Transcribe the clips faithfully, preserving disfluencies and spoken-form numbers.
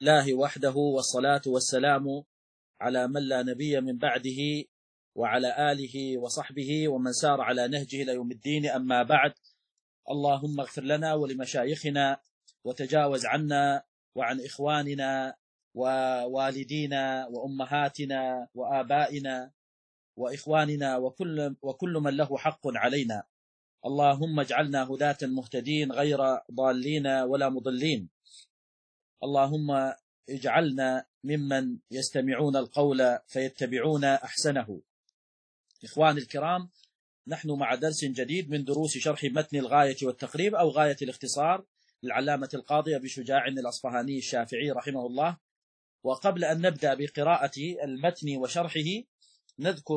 الله وحده، والصلاة والسلام على من لا نبي من بعده وعلى آله وصحبه ومن سار على نهجه إلى يوم الدين. أما بعد، اللهم اغفر لنا ولمشايخنا وتجاوز عنا وعن إخواننا ووالدينا وأمهاتنا وآبائنا وإخواننا وكل, وكل من له حق علينا. اللهم اجعلنا هداة مهتدين غير ضالين ولا مضلين. اللهم اجعلنا ممن يستمعون القول فيتبعون أحسنه. إخواني الكرام، نحن مع درس جديد من دروس شرح متن الغاية والتقريب أو غاية الاختصار للعلامة القاضي أبي شجاع الأصفهاني الشافعي رحمه الله. وقبل أن نبدأ بقراءة المتن وشرحه نذكر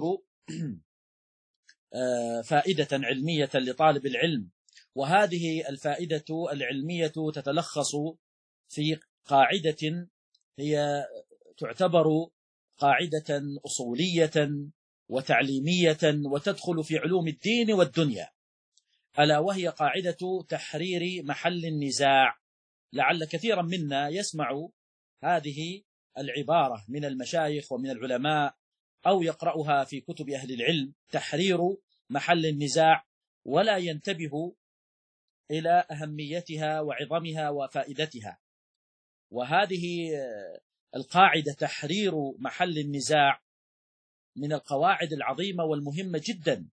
فائدة علمية لطالب العلم، وهذه الفائدة العلمية تتلخص في قاعدة هي تعتبر قاعدة أصولية وتعليمية وتدخل في علوم الدين والدنيا، ألا وهي قاعدة تحرير محل النزاع. لعل كثيرا منا يسمع هذه العبارة من المشايخ ومن العلماء أو يقرأها في كتب أهل العلم، تحرير محل النزاع، ولا ينتبه إلى أهميتها وعظمها وفائدتها. وهذه القاعدة تحرير محل النزاع من القواعد العظيمة والمهمة جدا،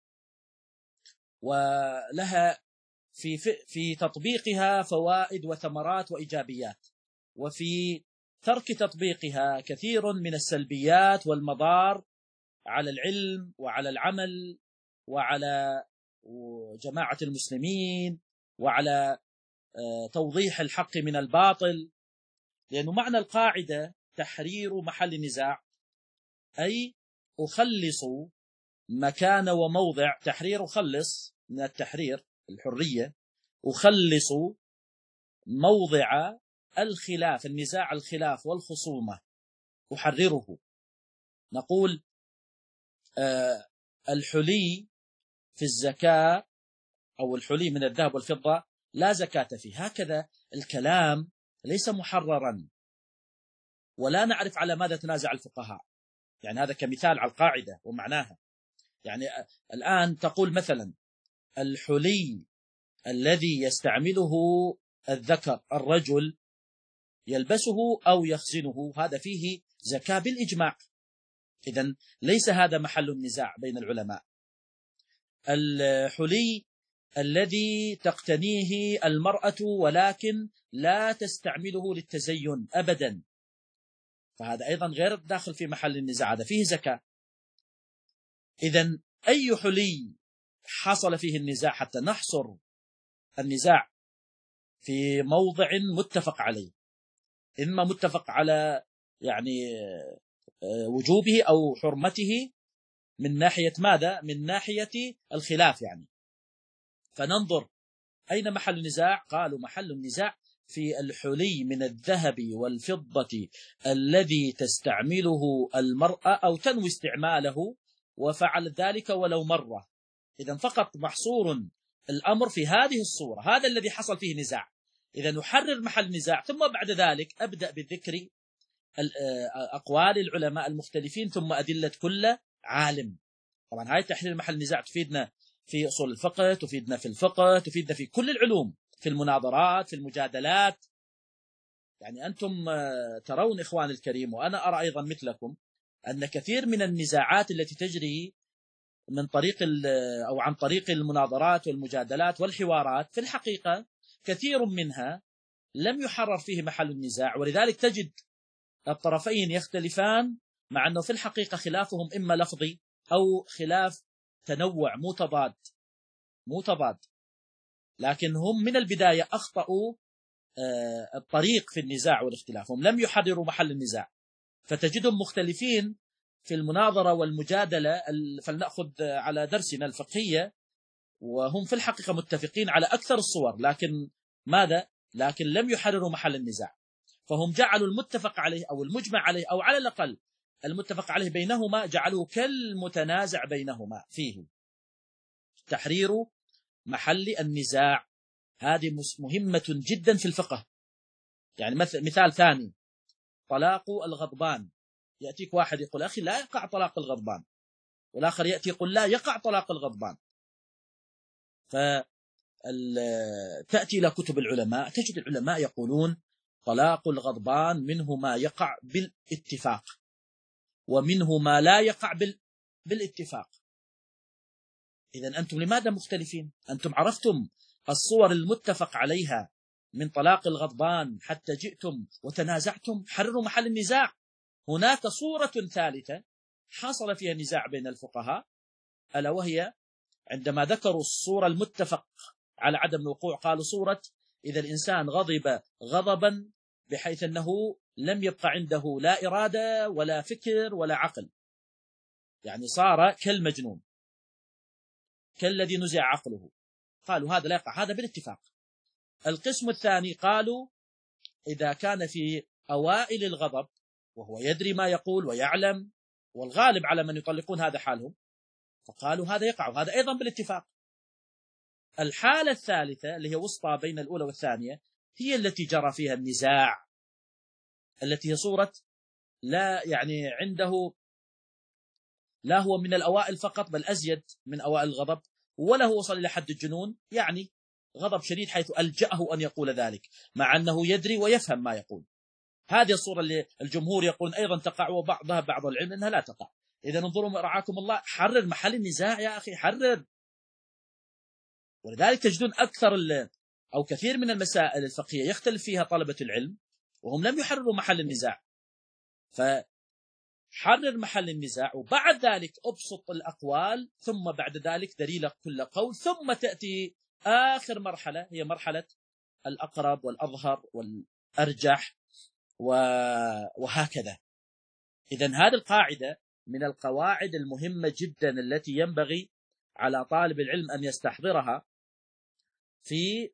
ولها في في تطبيقها فوائد وثمرات وإيجابيات، وفي ترك تطبيقها كثير من السلبيات والمضار على العلم وعلى العمل وعلى جماعة المسلمين وعلى توضيح الحق من الباطل. لأنه معنى القاعدة تحرير محل النزاع أي أخلص مكان وموضع تحرير، أخلص من التحرير الحرية، أخلص موضع الخلاف النزاع الخلاف والخصومة أحرره. نقول آه الحلي في الزكاة أو الحلي من الذهب والفضة لا زكاة فيه. هكذا الكلام ليس محررا، ولا نعرف على ماذا تنازع الفقهاء. يعني هذا كمثال على القاعدة ومعناها. يعني الآن تقول مثلا الحلي الذي يستعمله الذكر الرجل يلبسه أو يخزنه هذا فيه زكاة بالإجماع، إذن ليس هذا محل النزاع بين العلماء. الحلي الذي تقتنيه المرأة ولكن لا تستعمله للتزين أبدا، فهذا أيضا غير داخل في محل النزاع، هذا فيه زكاة. إذن أي حلي حصل فيه النزاع حتى نحصر النزاع في موضع متفق عليه، إما متفق على يعني وجوبه أو حرمته من ناحية ماذا؟ من ناحية الخلاف يعني. فننظر أين محل النزاع؟ قالوا محل النزاع في الحلي من الذهب والفضة الذي تستعمله المرأة أو تنوي استعماله وفعل ذلك ولو مرة. إذن فقط محصور الأمر في هذه الصورة، هذا الذي حصل فيه نزاع. إذا نحرر محل النزاع، ثم بعد ذلك أبدأ بالذكر أقوال العلماء المختلفين ثم أدلة كل عالم. طبعا هاي تحرير محل النزاع تفيدنا في أصول الفقه، تفيدنا في الفقه، تفيدنا في كل العلوم، في المناظرات، في المجادلات. يعني أنتم ترون إخوان الكريم، وأنا أرى أيضا مثلكم، أن كثير من النزاعات التي تجري من طريق أو عن طريق المناظرات والمجادلات والحوارات في الحقيقة كثير منها لم يحرر فيه محل النزاع، ولذلك تجد الطرفين يختلفان مع أنه في الحقيقة خلافهم إما لفظي أو خلاف تنوع مو تضاد مو تضاد لكن هم من البداية أخطأوا الطريق في النزاع والاختلاف، هم لم يحرروا محل النزاع، فتجدهم مختلفين في المناظرة والمجادلة. فلنأخذ على درسنا الفقهية، وهم في الحقيقة متفقين على أكثر الصور، لكن ماذا؟ لكن لم يحرروا محل النزاع، فهم جعلوا المتفق عليه أو المجمع عليه أو على الأقل المتفق عليه بينهما جعلوه كالمتنازع بينهما فيه. تحرير محل النزاع هذه مهمة جدا في الفقه. يعني مثل مثال ثاني، طلاق الغضبان. يأتيك واحد يقول أخي لا يقع طلاق الغضبان، والآخر يأتي يقول لا يقع طلاق الغضبان. فتأتي إلى كتب العلماء تجد العلماء يقولون طلاق الغضبان منه ما يقع بالاتفاق ومنه ما لا يقع بالاتفاق. إذن أنتم لماذا مختلفين؟ أنتم عرفتم الصور المتفق عليها من طلاق الغضبان حتى جئتم وتنازعتم. حرروا محل النزاع. هناك صورة ثالثة حصل فيها نزاع بين الفقهاء، ألا وهي عندما ذكروا الصورة المتفق على عدم الوقوع قالوا صورة إذا الإنسان غضب غضبا بحيث أنه لم يبقى عنده لا إرادة ولا فكر ولا عقل، يعني صار كالمجنون كالذي نزع عقله. قالوا هذا لا يقع، هذا بالاتفاق. القسم الثاني قالوا إذا كان في أوائل الغضب وهو يدري ما يقول ويعلم، والغالب على من يطلقون هذا حالهم، فقالوا هذا يقع، هذا أيضا بالاتفاق. الحالة الثالثة اللي هي وسطى بين الأولى والثانية هي التي جرى فيها النزاع، التي هي صورة لا يعني عنده لا هو من الأوائل فقط بل أزيد من أوائل الغضب، ولا هو وصل إلى حد الجنون، يعني غضب شديد حيث ألجأه أن يقول ذلك مع أنه يدري ويفهم ما يقول. هذه الصورة اللي الجمهور يقولون أيضا تقع، وبعضها بعض العلم أنها لا تقع. إذا انظروا رعاكم الله، حرر محل النزاع يا أخي، حرر. ولذلك تجدون أكثر أو كثير من المسائل الفقهية يختلف فيها طلبة العلم وهم لم يحرروا محل النزاع. فحرر محل النزاع وبعد ذلك أبسط الأقوال، ثم بعد ذلك دليل كل قول، ثم تأتي آخر مرحلة هي مرحلة الأقرب والأظهر والأرجح وهكذا. إذن هذه القاعدة من القواعد المهمة جدا التي ينبغي على طالب العلم أن يستحضرها في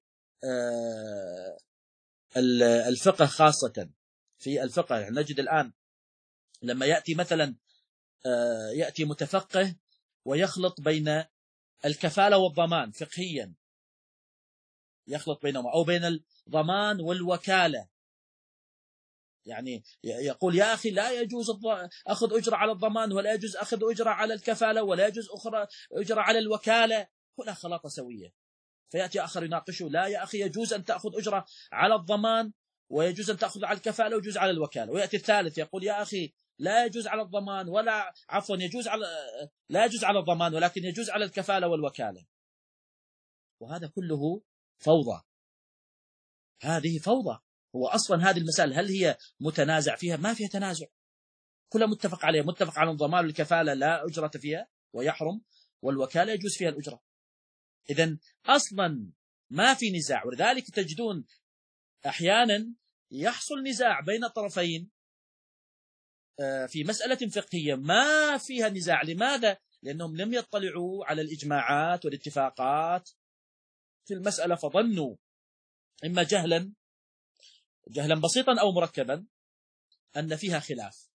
الفقه، خاصة في الفقه. يعني نجد الآن لما يأتي مثلا يأتي متفقه ويخلط بين الكفالة والضمان فقهيا، يخلط بينهما، أو بين الضمان والوكالة، يعني يقول يا أخي لا يجوز أخذ أجرة على الضمان ولا يجوز أخذ أجرة على الكفالة ولا يجوز أخرى أجرة على الوكالة، هنا خلاطة سوية. فيأتي آخر يناقشه لا يا أخي يجوز أن تأخذ أجرة على الضمان ويجوز أن تأخذ على الكفالة ويجوز على الوكالة. ويأتي الثالث يقول يا أخي لا يجوز على الضمان ولا عفوا يجوز على لا يجوز على الضمان ولكن يجوز على الكفالة والوكالة. وهذا كله فوضى، هذه فوضى. هو أصلا هذه المسائل هل هي متنازع فيها؟ ما فيها تنازع، كلها متفق عليها. متفق على الضمان والكفالة لا أجرة فيها ويحرم، والوكالة يجوز فيها الأجرة. إذن أصلا ما في نزاع. ولذلك تجدون أحيانا يحصل نزاع بين الطرفين في مسألة فقهية ما فيها نزاع. لماذا؟ لأنهم لم يطلعوا على الإجماعات والاتفاقات في المسألة، فظنوا إما جهلا جهلا بسيطا أو مركبا أن فيها خلاف.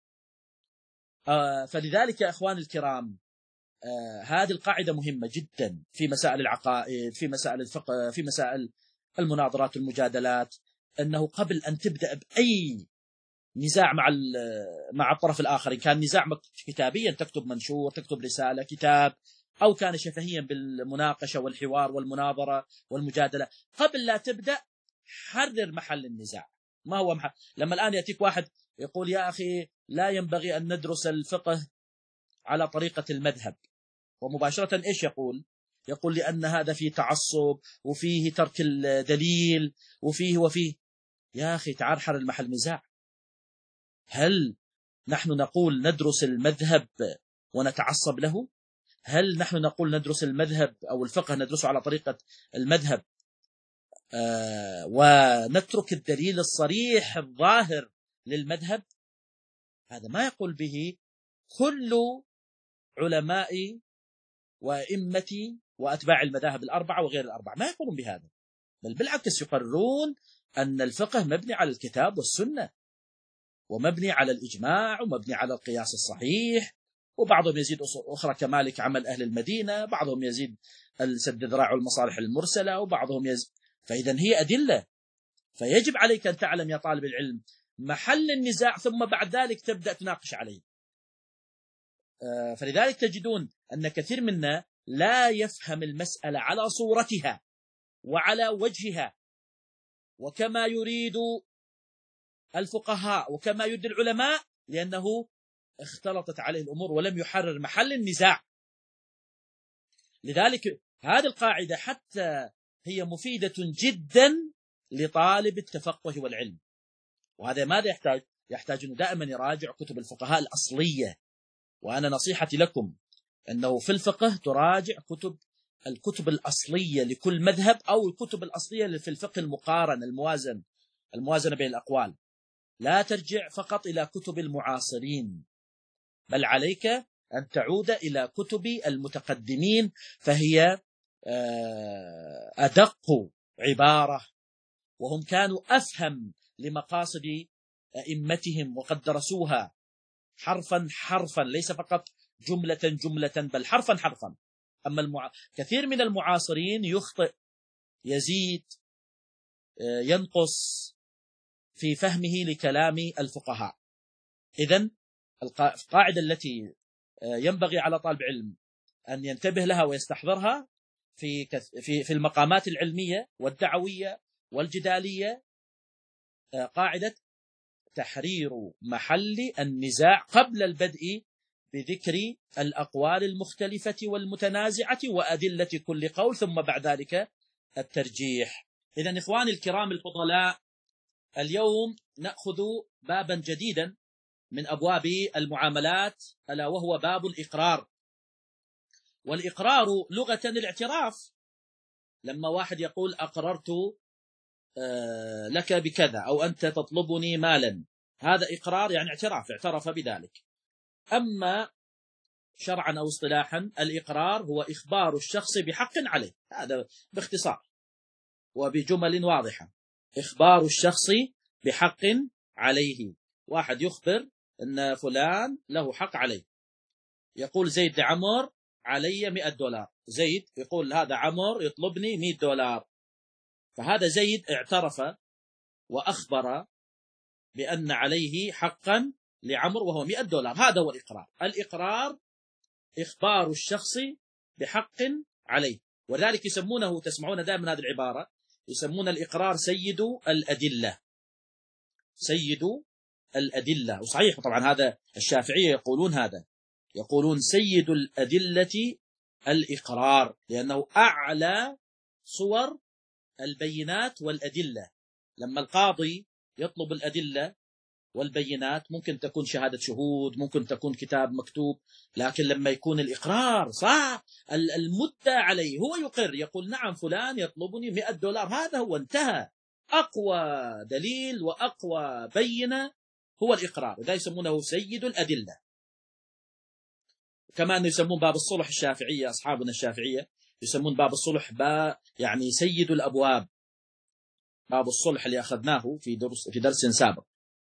فلذلك يا أخوان الكرام هذه القاعدة مهمة جدا في مسائل العقائد، في مسائل الفقه، في مسائل المناظرات والمجادلات، أنه قبل أن تبدأ بأي نزاع مع مع الطرف الآخر، إن كان نزاع كتابيا تكتب منشور، تكتب رسالة كتاب، أو كان شفهيا بالمناقشة والحوار والمناظرة والمجادلة، قبل لا تبدأ حرر محل النزاع. ما هو محل؟ لما الآن يأتيك واحد يقول يا أخي لا ينبغي أن ندرس الفقه على طريقة المذهب، ومباشرة إيش يقول؟ يقول لأن هذا فيه تعصب وفيه ترك الدليل وفيه وفيه. يا أخي تعال حرر المحل النزاع. هل نحن نقول ندرس المذهب ونتعصب له؟ هل نحن نقول ندرس المذهب أو الفقه ندرسه على طريقة المذهب آه ونترك الدليل الصريح الظاهر للمذهب؟ هذا ما يقول به كل علماء وإمتي وأتباع المذاهب الأربعة وغير الأربعة، ما يقولون بهذا، بل بالعكس يقررون أن الفقه مبني على الكتاب والسنة، ومبني على الإجماع، ومبني على القياس الصحيح. وبعضهم يزيد أخرى كمالك عمل أهل المدينة، بعضهم يزيد السد ذراع والمصالح المرسلة، وبعضهم يزيد. فإذا هي أدلة، فيجب عليك أن تعلم يا طالب العلم محل النزاع ثم بعد ذلك تبدأ تناقش عليه. فلذلك تجدون أن كثير منا لا يفهم المسألة على صورتها وعلى وجهها وكما يريد الفقهاء وكما يريد العلماء، لأنه اختلطت عليه الأمور ولم يحرر محل النزاع. لذلك هذه القاعدة حتى هي مفيدة جدا لطالب التفقه والعلم. وهذا ماذا يحتاج؟ يحتاج أنه دائما يراجع كتب الفقهاء الأصلية. وأنا نصيحتي لكم أنه في الفقه تراجع كتب الكتب الأصلية لكل مذهب، أو الكتب الأصلية في الفقه المقارن الموازن الموازنة بين الأقوال. لا ترجع فقط إلى كتب المعاصرين، بل عليك أن تعود إلى كتب المتقدمين، فهي أدق عبارة، وهم كانوا أفهم لمقاصد أئمتهم وقد درسوها حرفا حرفا، ليس فقط جملة جملة بل حرفا حرفا. أما المع... كثير من المعاصرين يخطئ، يزيد، ينقص في فهمه لكلام الفقهاء. إذن القاعدة التي ينبغي على طالب علم أن ينتبه لها ويستحضرها في في في المقامات العلمية والدعوية والجدالية، قاعدة تحرير محل النزاع قبل البدء بذكر الأقوال المختلفة والمتنازعة وأدلة كل قول، ثم بعد ذلك الترجيح. إذن إخواني الكرام الفضلاء، اليوم نأخذ بابا جديدا من أبواب المعاملات، ألا وهو باب الإقرار. والإقرار لغة الاعتراف. لما واحد يقول أقررت لك بكذا، أو أنت تطلبني مالا، هذا إقرار يعني اعتراف، اعترف بذلك. أما شرعا أو اصطلاحا الإقرار هو إخبار الشخص بحق عليه، هذا باختصار وبجمل واضحة. إخبار الشخص بحق عليه، واحد يخبر أن فلان له حق عليه. يقول زيد لعمر علي مئة دولار، زيد يقول هذا عمر يطلبني مئة دولار، فهذا زيد اعترف وأخبر بأن عليه حقا لعمر وهو مئة دولار. هذا هو الإقرار. الإقرار إخبار الشخص بحق عليه، وذلك يسمونه، تسمعون دائما هذه العبارة، يسمون الإقرار سيد الأدلة. سيد الأدلة. وصحيح طبعا هذا الشافعية يقولون هذا، يقولون سيد الأدلة الإقرار، لأنه أعلى صور البينات والأدلة. لما القاضي يطلب الأدلة والبينات ممكن تكون شهادة شهود، ممكن تكون كتاب مكتوب، لكن لما يكون الإقرار صح، المدة عليه هو يقر، يقول نعم فلان يطلبني مئة دولار، هذا هو انتهى. أقوى دليل وأقوى بينة هو الإقرار، وذا يسمونه سيد الأدلة. كمان يسمون باب الصلح الشافعية، أصحابنا الشافعية يسمون باب الصلح با يعني سيد الأبواب، باب الصلح اللي أخذناه في درس في درس سابق.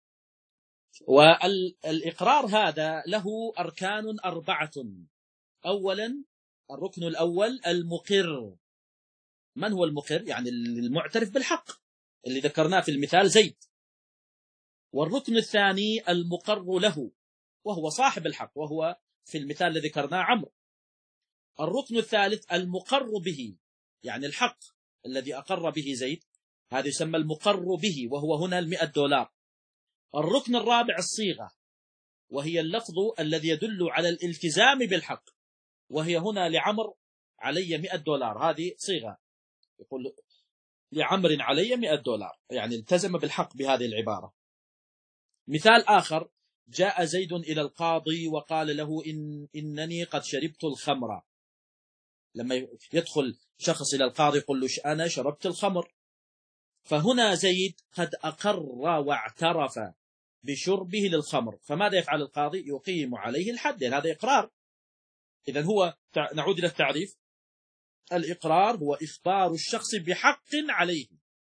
والإقرار هذا له أركان أربعة. أولا الركن الأول المقر. من هو المقر؟ يعني المعترف بالحق اللي ذكرناه في المثال زيد. والركن الثاني المقر له، وهو صاحب الحق، وهو في المثال الذي ذكرناه عمرو. الركن الثالث المقر به، يعني الحق الذي أقر به زيد، هذا يسمى المقر به، وهو هنا المئة دولار. الركن الرابع الصيغة، وهي اللفظ الذي يدل على الالتزام بالحق، وهي هنا لعمر علي مئة دولار، هذه صيغة، يقول لعمر علي مئة دولار، يعني التزم بالحق بهذه العبارة. مثال آخر، جاء زيد إلى القاضي وقال له إن إنني قد شربت الخمر. لما يدخل شخص إلى القاضي يقول له أنا شربت الخمر، فهنا زيد قد أقر واعترف بشربه للخمر، فماذا يفعل القاضي؟ يقيم عليه الحد، يعني هذا إقرار. إذن هو، نعود إلى التعريف، الإقرار هو إخبار الشخص بحق عليه،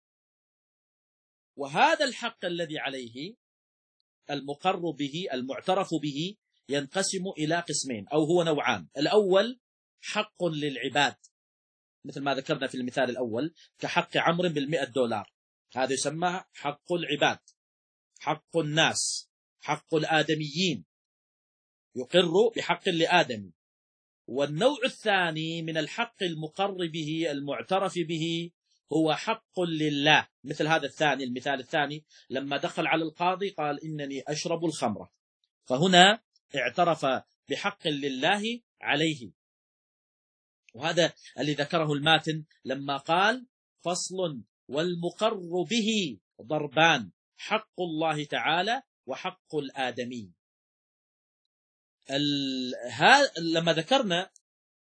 وهذا الحق الذي عليه المقر به المعترف به ينقسم إلى قسمين، أو هو نوعان. الأول حق للعباد، مثل ما ذكرنا في المثال الأول كحق عمرو بالمئة دولار، هذا يسمى حق العباد. حق الناس، حق الآدميين، يقر بحق لآدم. والنوع الثاني من الحق المقر به المعترف به هو حق لله، مثل هذا الثاني، المثال الثاني لما دخل على القاضي قال إنني أشرب الخمرة، فهنا اعترف بحق لله عليه. وهذا اللي ذكره الماتن لما قال فصل والمقر به ضربان، حق الله تعالى وحق الآدمي. لما ذكرنا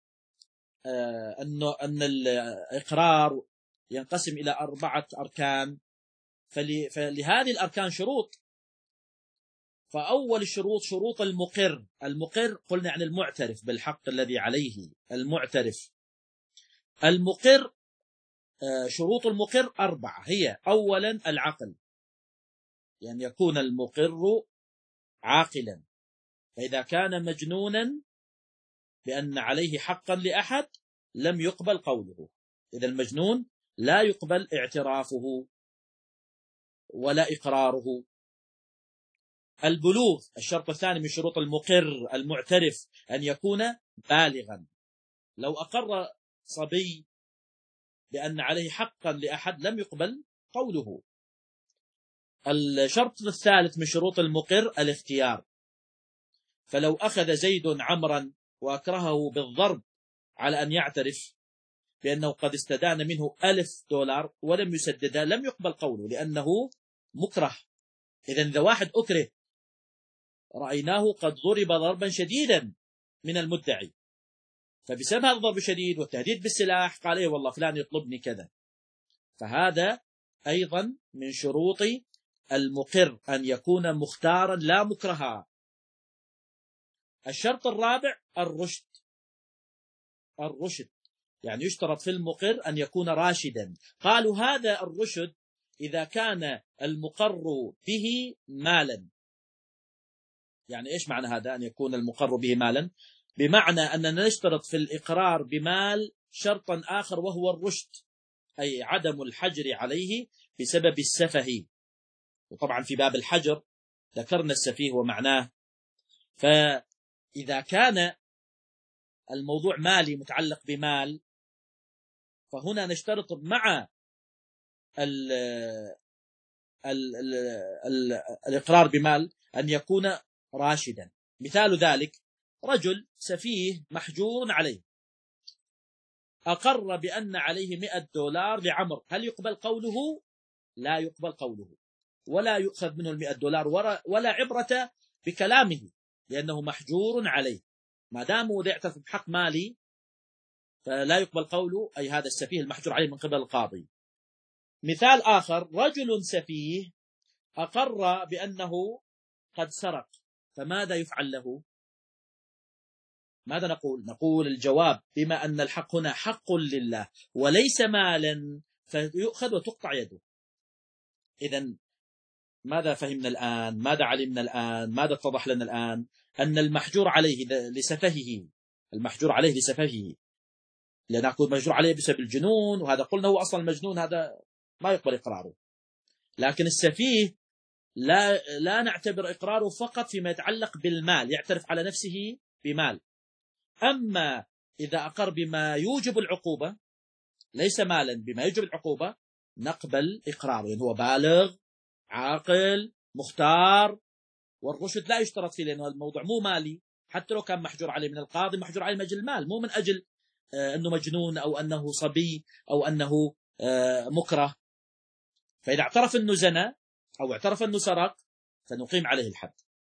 أنه أن الإقرار ينقسم إلى أربعة أركان، فلهذه الأركان شروط. فأول الشروط شروط المقر. المقر قلنا عن المعترف بالحق الذي عليه، المعترف. المقر شروط المقر أربعة، هي أولا العقل، يعني يكون المقر عاقلا، فإذا كان مجنونا بأن عليه حقا لأحد لم يقبل قوله، إذا المجنون لا يقبل اعترافه ولا إقراره. البلوغ الشرط الثاني من شروط المقر المعترف أن يكون بالغا، لو أقر صبي بأن عليه حقا لأحد لم يقبل قوله. الشرط الثالث من شروط المقر الاختيار، فلو أخذ زيد عمرا وأكرهه بالضرب على أن يعترف بأنه قد استدان منه ألف دولار ولم يسددها لم يقبل قوله لأنه مكره. إذن إذا واحد أكره رأيناه قد ضرب ضربا شديدا من المدعي، فبسبب هذا الضرب الشديد والتهديد بالسلاح قال إيه والله فلان يطلبني كذا، فهذا أيضا من شروط المقر أن يكون مختارا لا مكرها. الشرط الرابع الرشد. الرشد يعني يشترط في المقر أن يكون راشدا. قالوا هذا الرشد إذا كان المقر به مالا. يعني إيش معنى هذا أن يكون المقر به مالا؟ بمعنى أننا نشترط في الإقرار بمال شرطا آخر وهو الرشد، أي عدم الحجر عليه بسبب السفه. وطبعا في باب الحجر ذكرنا السفيه ومعناه. فإذا كان الموضوع مالي متعلق بمال فهنا نشترط مع ال ال ال ال الإقرار بمال أن يكون راشدا. مثال ذلك رجل سفيه محجور عليه أقر بأن عليه مئة دولار لعمر، هل يقبل قوله؟ لا يقبل قوله، ولا يؤخذ منه المئة دولار ولا عبرة بكلامه لأنه محجور عليه. ما دام يعترف بحق مالي فلا يقبل قوله، أي هذا السفيه المحجور عليه من قبل القاضي. مثال آخر رجل سفيه أقر بأنه قد سرق، فماذا يفعل له؟ ماذا نقول؟ نقول الجواب بما أن الحق هنا حق لله وليس مالا فيؤخذ وتقطع يده. إذن ماذا فهمنا الآن؟ ماذا علمنا الآن؟ ماذا اتضح لنا الآن؟ أن المحجور عليه لسفهه، المحجور عليه لسفهه، لأن أقول مجرور عليه بسبب الجنون، وهذا قلنا هو أصلا المجنون هذا ما يقبل إقراره. لكن السفيه لا لا نعتبر إقراره فقط فيما يتعلق بالمال، يعترف على نفسه بمال. أما إذا أقر بما يوجب العقوبة ليس مالا، بما يوجب العقوبة نقبل إقراره، يعني هو بالغ عاقل مختار. والرشد لا يشترط فيه لأنه الموضوع مو مالي، حتى لو كان محجور عليه من القاضي محجور عليه من أجل المال، مو من أجل أنه مجنون أو أنه صبي أو أنه مكره. فإذا اعترف أنه زنى أو اعترف أنه سرق فنقيم عليه الحد.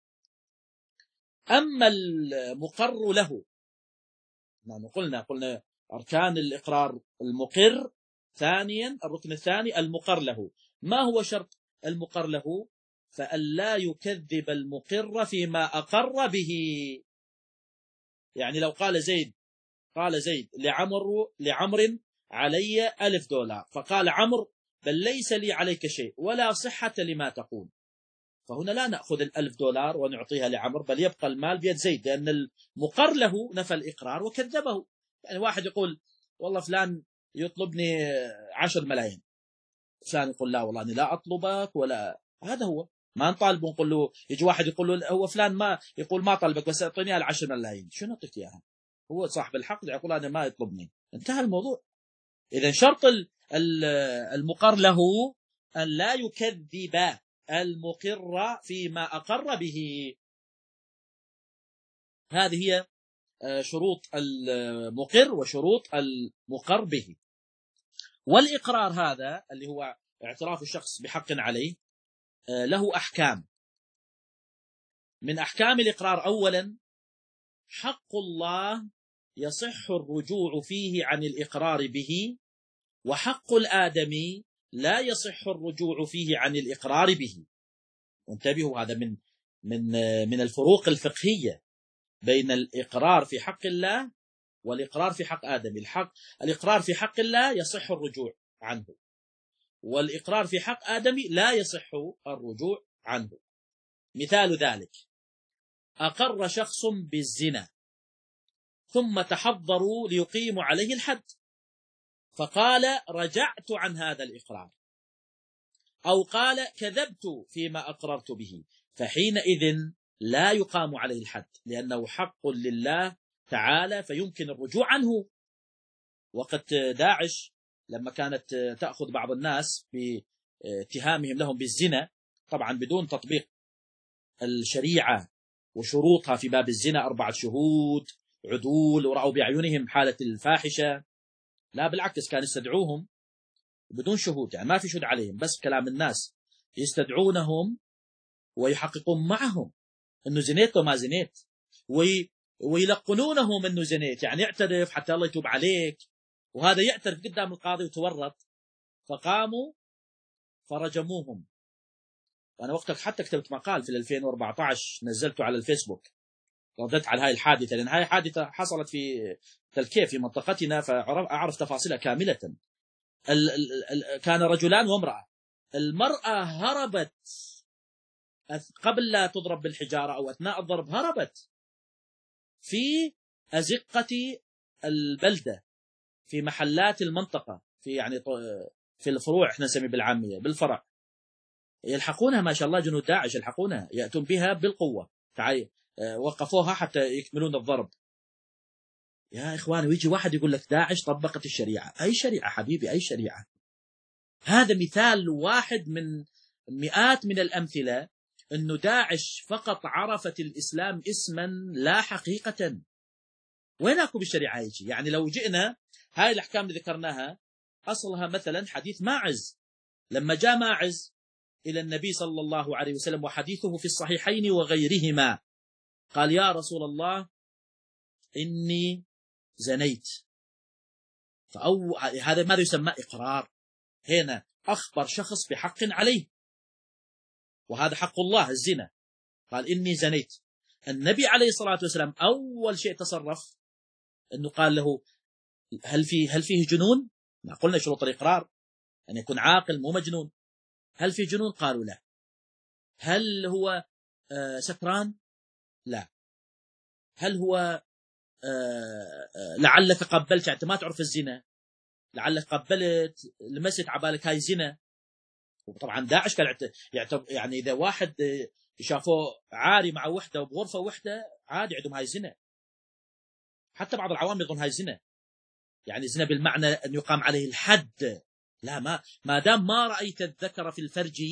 أما المقر له، نحن قلنا قلنا أركان الإقرار المقر، ثانيا الركن الثاني المقر له. ما هو شرط المقر له؟ فألا يكذب المقر فيما أقر به. يعني لو قال زيد قال زيد لعمر لعمر علي ألف دولار، فقال عمرو بل ليس لي عليك شيء ولا صحة لما تقول، فهنا لا نأخذ الألف دولار ونعطيها لعمر، بل يبقى المال بيد زيد، لأن المقر له نفى الإقرار وكذبه. يعني واحد يقول والله فلان يطلبني عشر ملايين، فلان يقول لا والله أنا لا أطلبك ولا، هذا هو ما نطالبه نقول له، يجي واحد يقول له هو فلان ما يقول ما طلبك بس اعطيني العشر ملايين، شنو اعطيك اياها؟ هو صاحب الحق يقول انا ما يطلبني، انتهى الموضوع. اذا شرط المقر له ان لا يكذب المقر فيما اقر به. هذه هي شروط المقر وشروط المقر به. والإقرار هذا اللي هو اعتراف الشخص بحق عليه له أحكام. من أحكام الإقرار أولا حق الله يصح الرجوع فيه عن الإقرار به، وحق الآدمي لا يصح الرجوع فيه عن الإقرار به. وانتبهوا، هذا من من من الفروق الفقهية بين الإقرار في حق الله والإقرار في حق آدم. الحق الإقرار في حق الله يصح الرجوع عنه، والإقرار في حق آدم لا يصح الرجوع عنه. مثال ذلك: أقر شخص بالزنا ثم تحضروا ليقيموا عليه الحد، فقال رجعت عن هذا الإقرار، أو قال كذبت فيما أقررت به، فحينئذ لا يقام عليه الحد، لأنه حق لله تعالى فيمكن الرجوع عنه. وقد داعش لما كانت تأخذ بعض الناس باتهامهم لهم بالزنا، طبعا بدون تطبيق الشريعة وشروطها في باب الزنا، أربعة شهود عدول ورأوا بأعينهم حالة الفاحشة، لا بالعكس كان يستدعوهم بدون شهود، يعني ما في شهود عليهم، بس كلام الناس، يستدعونهم ويحققون معهم أنه زنيت وما زنيت، وي ويلقنونهم أنه زنيت، يعني اعترف حتى الله يتوب عليك، وهذا يعترف قدام القاضي وتورط. فقاموا فرجموهم. وأنا وقتك حتى كتبت مقال في ألفين وأربعة عشر نزلته على الفيسبوك، ردت على هاي الحادثة، لأن هاي حادثة حصلت في تلكيف في منطقتنا، فأعرف تفاصيلها كاملة. ال ال كان رجلان وامرأة، المرأة هربت قبل لا تضرب بالحجارة أو أثناء الضرب، هربت في أزقة البلدة، في محلات المنطقة، في يعني في الفروع، احنا نسميه بالعامية بالفرع، يلحقونها ما شاء الله، جنود داعش يلحقونها، يأتون بها بالقوة، تعي وقفوها حتى يكملون الضرب. يا إخواني، ويجي واحد يقول لك داعش طبقت الشريعة. أي شريعة حبيبي؟ أي شريعة؟ هذا مثال واحد من مئات من الأمثلة أنه داعش فقط عرفت الإسلام اسما لا حقيقة. وين أكو بالشريعة يجي؟ يعني لو جئنا هاي الأحكام اللي ذكرناها أصلها مثلا حديث ماعز، لما جاء ماعز إلى النبي صلى الله عليه وسلم وحديثه في الصحيحين وغيرهما، قال يا رسول الله إني زنيت. فأو هذا ماذا يسمى؟ إقرار. هنا أخبر شخص بحق عليه، وهذا حق الله الزنا، قال إني زنيت. النبي عليه الصلاة والسلام أول شيء تصرف أنه قال له هل فيه هل فيه جنون؟ ما قلنا شروط الإقرار أن يكون عاقل مو مجنون. هل في جنون؟ قالوا لا. هل هو آه سكران؟ لا. هل هو آه لعلك قبلت، يعني ما تعرف الزنا، لعلك قبلت لمست عبالك هاي زنا. وطبعا داعش كان يعتبر يعني إذا واحد شافوه عاري مع وحدة وبغرفة وحدة عادي عندهم هاي زنا، حتى بعض العوام يظن هاي زنا، يعني زنا بالمعنى أن يقام عليه الحد. لا، ما ما دام ما رأيت الذكر في الفرج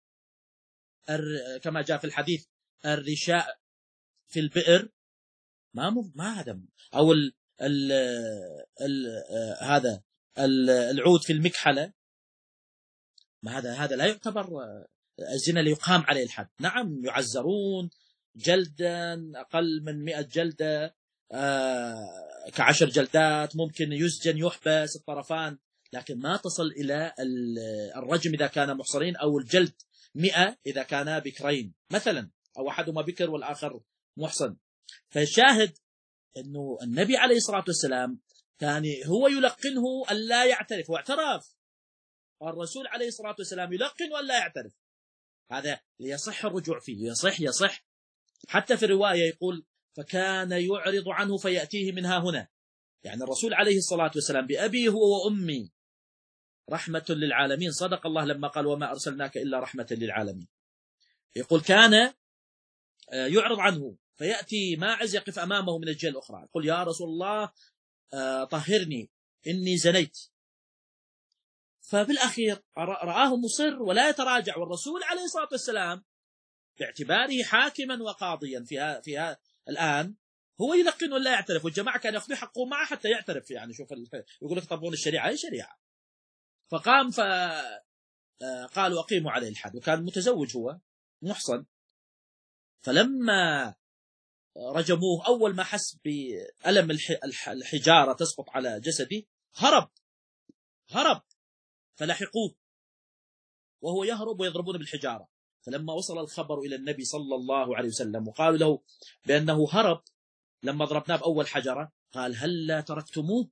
كما جاء في الحديث الرشاء في البئر، ما مو ما هذا، أو ال ال ال هذا العود في المكحلة، ما هذا هذا لا يعتبر الزنا اللي يقام عليه الحد. نعم يعزرون جلدا أقل من مئة جلدة، آه كعشر جلدات، ممكن يسجن يحبس الطرفان، لكن ما تصل إلى الرجم إذا كان محصرين، أو الجلد مئة إذا كان بكرين مثلا، أو أحدهما بكر والآخر محصن. فالشاهد أنه النبي عليه الصلاة والسلام كان هو يلقنه أن لا يعترف، واعترف. والرسول عليه الصلاة والسلام يلقن أن لا يعترف، هذا ليصح الرجوع فيه، يصح يصح. حتى في الرواية يقول فكان يعرض عنه فيأتيه منها هنا، يعني الرسول عليه الصلاة والسلام بأبي هو وأمي رحمة للعالمين، صدق الله لما قال وما أرسلناك إلا رحمة للعالمين. يقول كان يعرض عنه فيأتي ماعز يقف أمامه من الجهة الأخرى، يقول يا رسول الله طهرني إني زنيت. فبالأخير رآه مصر ولا يتراجع، والرسول عليه الصلاة والسلام باعتباره حاكما وقاضيا فيها فيها الآن هو يلقن ولا يعترف، والجماعة كانوا يأخذوا حقه معه حتى يعترف. يعني شوف يقول لك طبقون الشريعة، أي شريعة؟ فقام فقالوا أقيموا عليه الحد، وكان متزوج هو محصن. فلما رجموه أول ما حس بألم الحجارة تسقط على جسده هرب هرب فلحقوه وهو يهرب ويضربون بالحجارة. فلما وصل الخبر إلى النبي صلى الله عليه وسلم وقالوا له بأنه هرب لما ضربناه بأول حجرة، قال هل لا تركتموه؟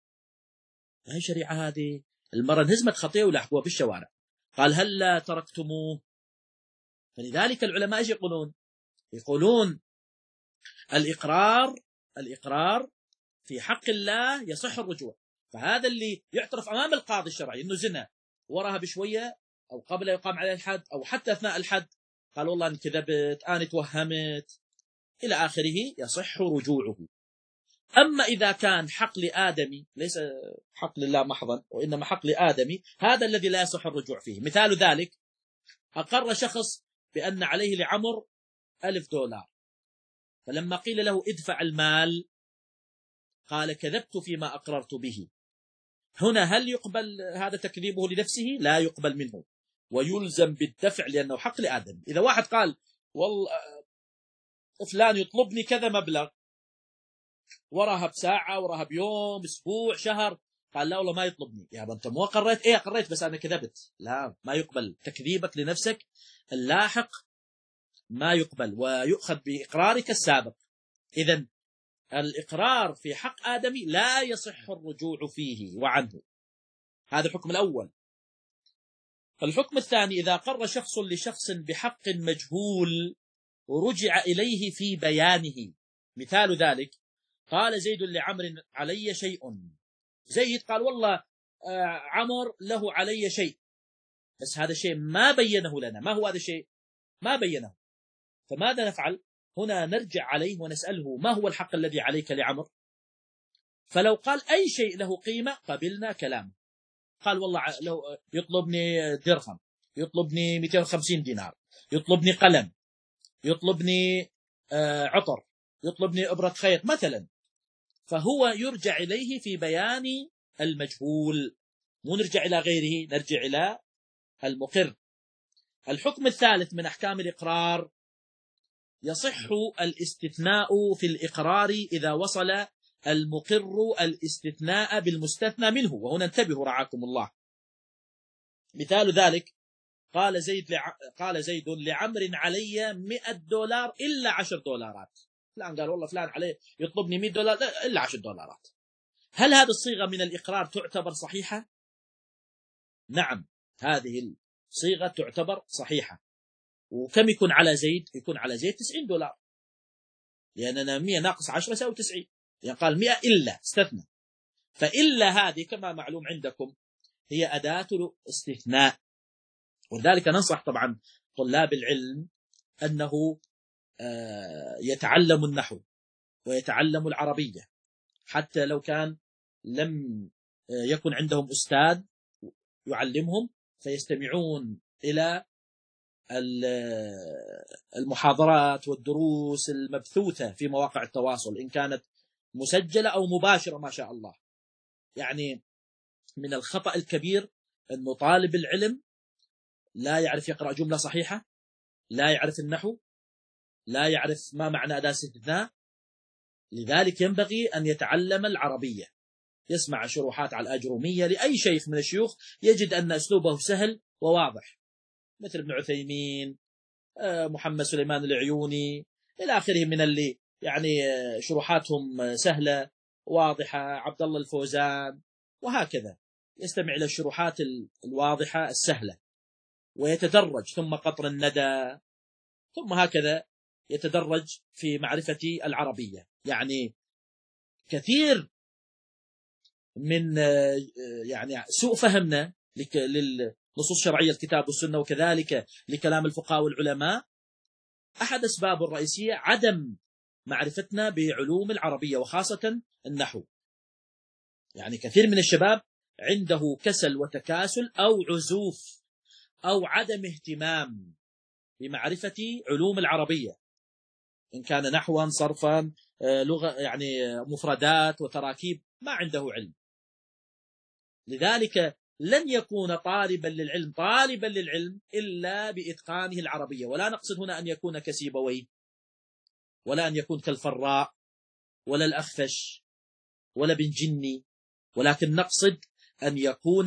هاي شريعة هذه؟ المرة انهزمت خطيئة ولحقوها بالشوارع. قال هل لا تركتموه؟ فلذلك العلماء ايش يقولون؟ يقولون الإقرار الإقرار في حق الله يصح الرجوع. فهذا اللي يعترف أمام القاضي الشرعي إنه زنا، وراها بشوية أو قبل يقام عليه الحد أو حتى أثناء الحد قال والله أنا كذبت، أنا توهمت إلى آخره، يصح رجوعه. أما إذا كان حق لآدمي، ليس حق لله محضا وإنما حق لآدمي، هذا الذي لا يصح الرجوع فيه. مثال ذلك أقر شخص بأن عليه لعمر ألف دولار، فلما قيل له ادفع المال قال كذبت فيما أقررت به. هنا هل يقبل هذا تكذيبه لنفسه؟ لا يقبل منه ويلزم بالدفع لأنه حق لآدم. إذا واحد قال والله فلان يطلبني كذا مبلغ، وراها بساعة وراها بيوم أسبوع شهر، قال لا والله ما يطلبني، يا أنت مو قريت؟ إيه قريت بس أنا كذبت. لا، ما يقبل تكذيبك لنفسك اللاحق، ما يقبل ويؤخذ بإقرارك السابق. إذن الإقرار في حق آدمي لا يصح الرجوع فيه وعنه. هذا الحكم الأول. الحكم الثاني إذا قر شخص لشخص بحق مجهول ورجع إليه في بيانه. مثال ذلك قال زيد لعمر علي شيء، زيد قال والله عمر له علي شيء، بس هذا الشيء ما بينه لنا، ما هو هذا الشيء؟ ما بينه. فماذا نفعل؟ هنا نرجع عليه ونسأله ما هو الحق الذي عليك لعمر؟ فلو قال أي شيء له قيمة قبلنا كلامه. قال والله لو يطلبني درهم، يطلبني مئتين وخمسين دينار، يطلبني قلم، يطلبني عطر، يطلبني إبرة خيط مثلا، فهو يرجع إليه في بيان المجهول، مو نرجع إلى غيره، نرجع إلى المقر. الحكم الثالث من أحكام الإقرار يصح الاستثناء في الإقرار إذا وصل المقر الاستثناء بالمستثنى منه. وهنا انتبهوا رعاكم الله. مثال ذلك قال زيد لع... قال زيد لعمر علي مئة دولار إلا عشر دولارات. فلان قال والله فلان عليه يطلبني مئة دولار إلا عشر دولارات. هل هذه الصيغة من الإقرار تعتبر صحيحة؟ نعم، هذه الصيغة تعتبر صحيحة. وكم يكون على زيد؟ يكون على زيد تسعين دولار، لأننا مئة ناقص عشرة يساوي تسعين، يعني قال مئة إلا استثنى. فإلا هذه كما معلوم عندكم هي أداة الاستثناء. ولذلك ننصح طبعا طلاب العلم أنه يتعلم النحو ويتعلم العربية، حتى لو كان لم يكن عندهم أستاذ يعلمهم، فيستمعون إلى المحاضرات والدروس المبثوثة في مواقع التواصل إن كانت مسجلة أو مباشرة ما شاء الله. يعني من الخطأ الكبير أنه طالب العلم لا يعرف يقرأ جملة صحيحة، لا يعرف النحو، لا يعرف ما معنى أداة استثناء. لذلك ينبغي أن يتعلم العربية، يسمع شروحات على الأجرومية لأي شيخ من الشيوخ، يجد أن أسلوبه سهل وواضح، مثل ابن عثيمين، محمد سليمان العيوني إلى آخره من اللي يعني شروحاتهم سهلة واضحة، عبد الله الفوزان، وهكذا يستمع إلى الشروحات الواضحة السهلة ويتدرج، ثم قطر الندى، ثم هكذا يتدرج في معرفة العربية. يعني كثير من يعني سوء فهمنا نصوص شرعية الكتاب والسنة وكذلك لكلام الفقهاء والعلماء، أحد أسباب الرئيسية عدم معرفتنا بعلوم العربية وخاصة النحو. يعني كثير من الشباب عنده كسل وتكاسل أو عزوف أو عدم اهتمام بمعرفة علوم العربية، إن كان نحوا صرفا لغة يعني مفردات وتراكيب، ما عنده علم. لذلك لن يكون طالبا للعلم طالبا للعلم إلا بإتقانه العربية. ولا نقصد هنا أن يكون كسيبويه، ولا أن يكون كالفراء، ولا الأخفش، ولا بن جني، ولكن نقصد أن يكون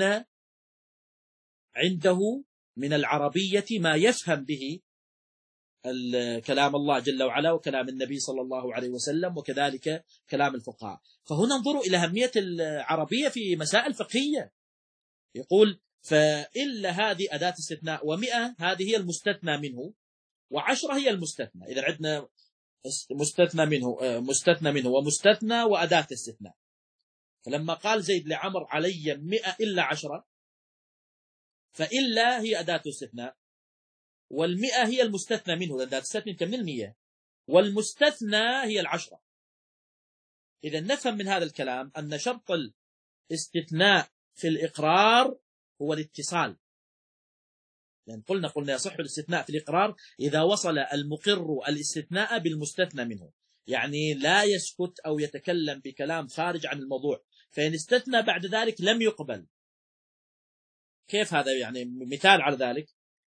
عنده من العربية ما يفهم به كلام الله جل وعلا وكلام النبي صلى الله عليه وسلم وكذلك كلام الفقهاء. فهنا انظروا إلى أهمية العربية في مسائل فقهية. يقول فإلا هذه أداة استثناء، ومئة هذه هي المستثنى منه، وعشرة هي المستثنى. إذا عندنا مستثنى منه مستثنى منه ومستثنى وأداة استثناء. فلما قال زيد لعمر علي مئة إلا عشرة، فإلا هي أداة استثناء، والمئة هي المستثنى منه، لأن تستثني كم من المئة، والمستثنى هي العشرة. إذا نفهم من هذا الكلام أن شرط الاستثناء في الإقرار هو الاتصال. يعني قلنا قلنا يصح الاستثناء في الإقرار إذا وصل المقر الاستثناء بالمستثنى منه، يعني لا يسكت أو يتكلم بكلام خارج عن الموضوع، فإن استثنى بعد ذلك لم يقبل. كيف هذا؟ يعني مثال على ذلك،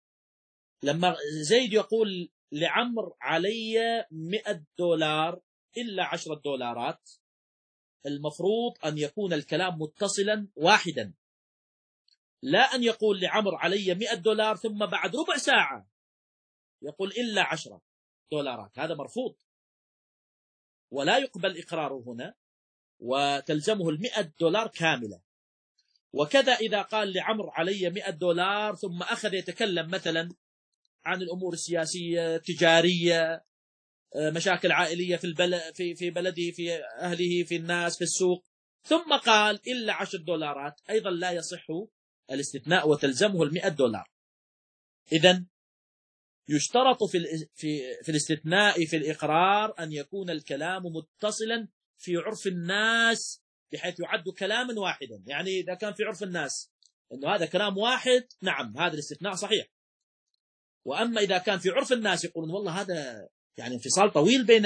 لما زيد يقول لعمر علي مئة دولار إلا عشرة دولارات، المفروض أن يكون الكلام متصلا واحدا، لا أن يقول لعمر علي مئة دولار ثم بعد ربع ساعة يقول إلا عشرة دولارات. هذا مرفوض ولا يقبل إقراره هنا، وتلزمه المئة دولار كاملة. وكذا إذا قال لعمر علي مئة دولار ثم أخذ يتكلم مثلا عن الأمور السياسية التجارية، مشاكل عائلية في البلد في في بلده في أهله في الناس في السوق، ثم قال إلا عشر دولارات، أيضا لا يصح الاستثناء وتلزمه المئة دولار. إذن يشترط في في في الاستثناء في الإقرار أن يكون الكلام متصلا في عرف الناس بحيث يعد كلاما واحدا. يعني إذا كان في عرف الناس أنه هذا كلام واحد، نعم هذا الاستثناء صحيح. وأما إذا كان في عرف الناس يقولون والله هذا يعني انفصال طويل بين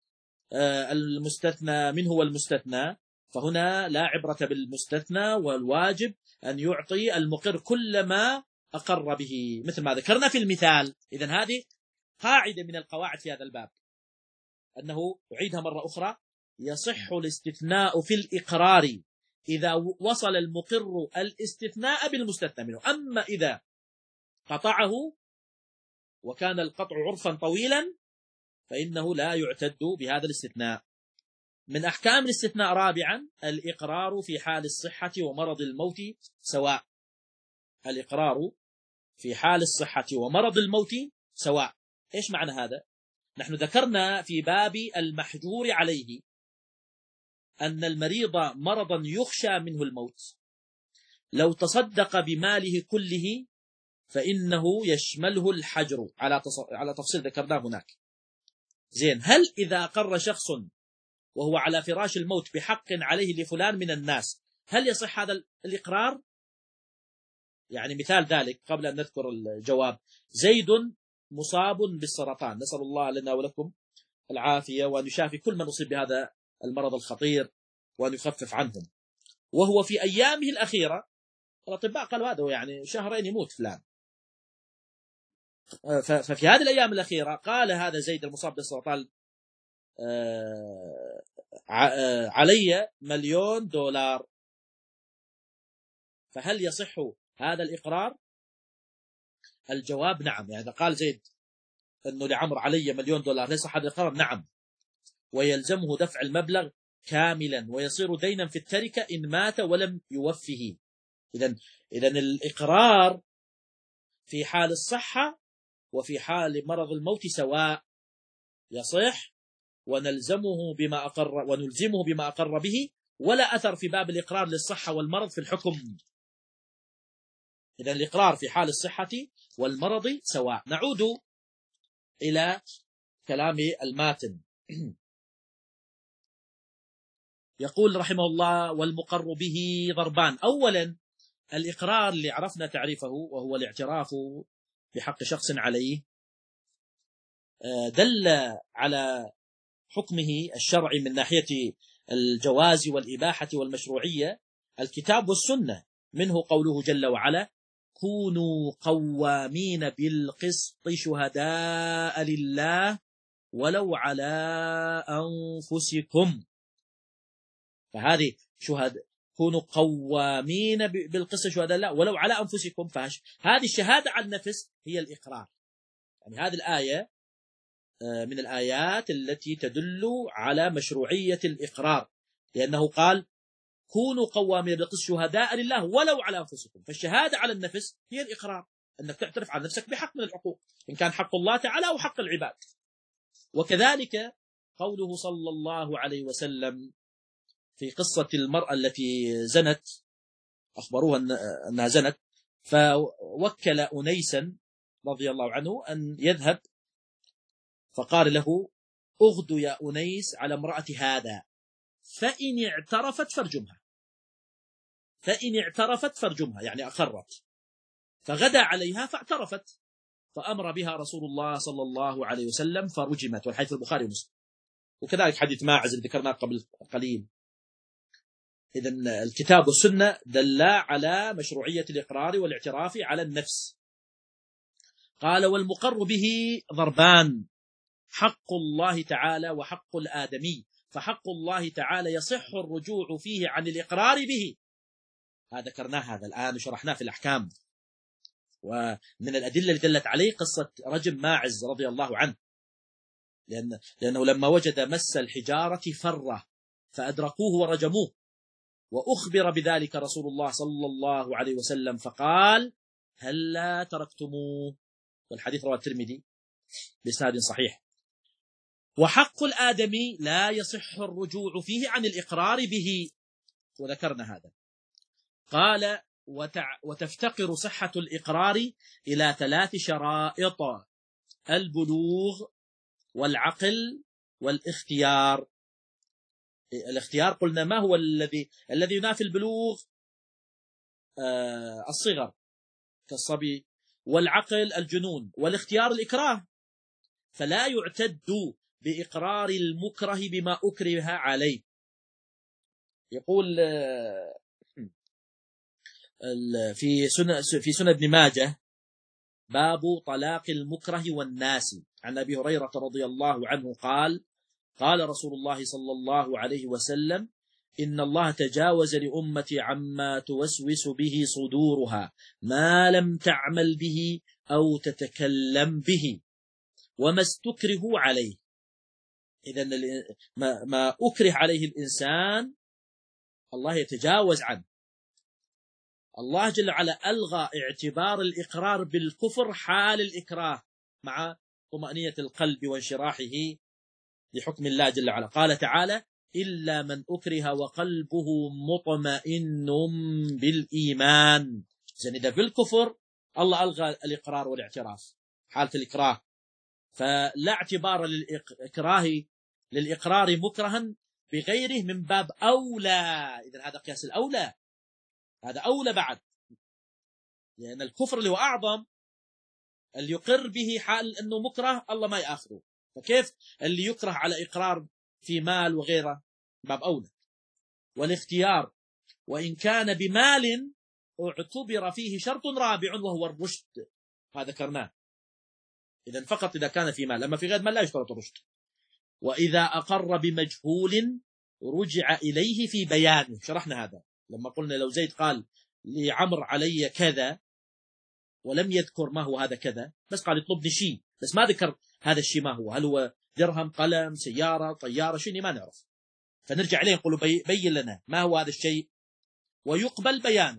المستثنى منه والمستثنى، فهنا لا عبرة بالمستثنى، والواجب أن يعطي المقر كل ما أقر به مثل ما ذكرنا في المثال. إذن هذه قاعدة من القواعد في هذا الباب، أنه أعيدها مرة أخرى: يصح الاستثناء في الإقرار إذا وصل المقر الاستثناء بالمستثنى منه. أما إذا قطعه وكان القطع عرفا طويلا فإنه لا يعتد بهذا الاستثناء. من أحكام الاستثناء رابعا الإقرار في حال الصحة ومرض الموت سواء. الإقرار في حال الصحة ومرض الموت سواء. إيش معنى هذا؟ نحن ذكرنا في باب المحجور عليه أن المريض مرضا يخشى منه الموت لو تصدق بماله كله فإنه يشمله الحجر على على تفصيل ذكرناه هناك. زين، هل إذا أقر شخص وهو على فراش الموت بحق عليه لفلان من الناس، هل يصح هذا الإقرار؟ يعني مثال ذلك قبل أن نذكر الجواب: زيد مصاب بالسرطان، نسأل الله لنا ولكم العافية وأن يشافي كل من أصيب بهذا المرض الخطير وأن يخفف عنهم، وهو في أيامه الأخيرة. الأطباء قالوا هذا يعني شهرين يموت فلان. ففي هذه الأيام الأخيرة قال هذا زيد المصاب بالسرطان علي مليون دولار، فهل يصح هذا الإقرار؟ الجواب نعم. يعني إذا قال زيد أنه لعمر علي مليون دولار يصح هذا الإقرار؟ نعم، ويلزمه دفع المبلغ كاملا ويصير دينا في التركة إن مات ولم يوفه. إذن إذن الإقرار في حال الصحة وفي حال مرض الموت سواء، يصح ونلزمه بما أقر ونلزمه بما أقر به، ولا أثر في باب الإقرار للصحة والمرض في الحكم. إذا الإقرار في حال الصحة والمرض سواء. نعود إلى كلام الماتن. يقول رحمه الله: والمقر به ضربان. أولا الإقرار اللي عرفنا تعريفه وهو الاعتراف بحق شخص عليه، دل على حكمه الشرعي من ناحية الجواز والإباحة والمشروعية الكتاب والسنة، منه قوله جل وعلا: كونوا قوامين بالقسط شهداء لله ولو على أنفسكم. فهذه شهد كونوا قوامين بالقسط شهداء لله ولو على أنفسكم، فهذه الشهادة على النفس هي الإقرار. يعني هذه الآية من الآيات التي تدل على مشروعية الإقرار، لأنه قال: كونوا قوامين بالقسط شهداء لله ولو على أنفسكم. فالشهادة على النفس هي الإقرار، أنك تعترف على نفسك بحق من الحقوق، إن كان حق الله تعالى أو حق العباد. وكذلك قوله صلى الله عليه وسلم في قصة المرأة التي زنت، أخبروها أنها زنت، فوكل أنيسا رضي الله عنه أن يذهب، فقال له: أغدو يا أنيس على امرأة هذا، فإن اعترفت فارجمها، فإن اعترفت فارجمها، يعني أقرت. فغدا عليها فاعترفت، فأمر بها رسول الله صلى الله عليه وسلم فرجمت، والحديث البخاري ومسلم. وكذلك حديث ماعز اللي ذكرناه قبل قليل. إذن الكتاب والسنة دلا على مشروعية الإقرار والاعتراف على النفس. قال: والمقر به ضربان: حق الله تعالى وحق الآدمي. فحق الله تعالى يصح الرجوع فيه عن الإقرار به، هذا ذكرناه هذا الآن وشرحناه في الأحكام. ومن الأدلة اللي دلت عليه قصة رجم ماعز رضي الله عنه، لأن لأنه لما وجد مس الحجارة فره فأدركوه ورجموه، وأخبر بذلك رسول الله صلى الله عليه وسلم فقال: هلا تركتموه. والحديث رواه الترمذي بإسناد صحيح. وحق الآدمي لا يصح الرجوع فيه عن الإقرار به، وذكرنا هذا. قال: وتع... وتفتقر صحة الإقرار إلى ثلاث شرائط: البلوغ والعقل والاختيار. الاختيار قلنا ما هو الذي الذي ينافي البلوغ؟ آه الصغر كالصبي، والعقل الجنون، والاختيار الإكراه. فلا يعتد بإقرار المكره بما أكره عليه. يقول في سنة في سنة ابن ماجه: باب طلاق المكره والناس. عن أبي هريرة رضي الله عنه قال: قال رسول الله صلى الله عليه وسلم: إن الله تجاوز لأمتي عما توسوس به صدورها ما لم تعمل به أو تتكلم به وما استكره عليه. إذن ما, ما أكره عليه الإنسان الله يتجاوز عنه. الله جل وعلا ألغى اعتبار الإقرار بالكفر حال الإكراه مع طمأنينة القلب وانشراحه لحكم الله جل وعلا. قال تعالى: إلا من أكره وقلبه مطمئن بالإيمان. إذن إذا بالكفر الله ألغى الإقرار والاعتراف حالة الإكراه، فلا اعتبار للإكراه للإقرار مكرها بغيره من باب أولى. إذن هذا قياس الأولى، هذا أولى بعد، لأن الكفر اللي هو أعظم اللي يقر به حال أنه مكره الله ما يأخذه، فكيف اللي يكره على إقرار في مال وغيره؟ باب أولى. والاختيار وإن كان بمال اعتبر فيه شرط رابع وهو الرشد، هذا ذكرناه. إذن فقط إذا كان في مال، أما في غير مال لا يشترط الرشد. وإذا أقر بمجهول رجع إليه في بيانه، شرحنا هذا لما قلنا لو زيد قال لعمر علي كذا ولم يذكر ما هو هذا كذا، بس قال يطلبني شيء بس ما ذكر هذا الشيء ما هو، هل هو درهم، قلم، سيارة، طيارة، شيء ما نعرف، فنرجع إليه نقول بي بين لنا ما هو هذا الشيء ويقبل بيانه.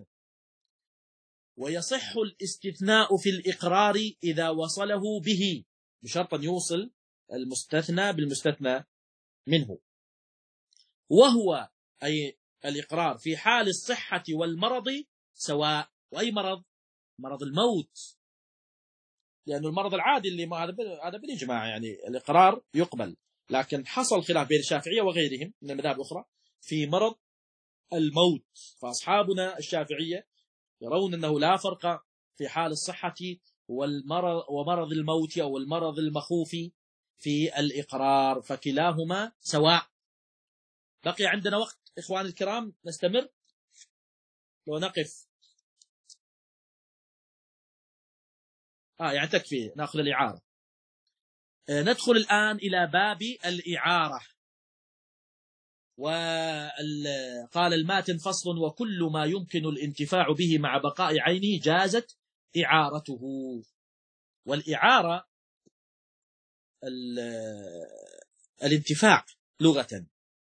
ويصح الاستثناء في الإقرار إذا وصله به، بشرط أن يوصل المستثنى بالمستثنى منه، وهو أي الإقرار في حال الصحة والمرض سواء. وأي مرض؟ مرض الموت، لأنه المرض العادي اللي ما هذا هذا بالإجماع يعني الإقرار يقبل، لكن حصل خلاف بين الشافعية وغيرهم من المذاهب الأخرى في مرض الموت. فأصحابنا الشافعية يرون أنه لا فرق في حال الصحة والمرض ومرض الموت أو المرض المخوف في الإقرار، فكلاهما سواء. بقي عندنا وقت إخوان الكرام، نستمر لو نقف. آه يعني تكفي نأخذ الإعارة. آه ندخل الآن إلى باب الإعارة. وقال الماتن فصل: وكل ما يمكن الانتفاع به مع بقاء عينه جازت إعارته. والإعارة الانتفاع لغة،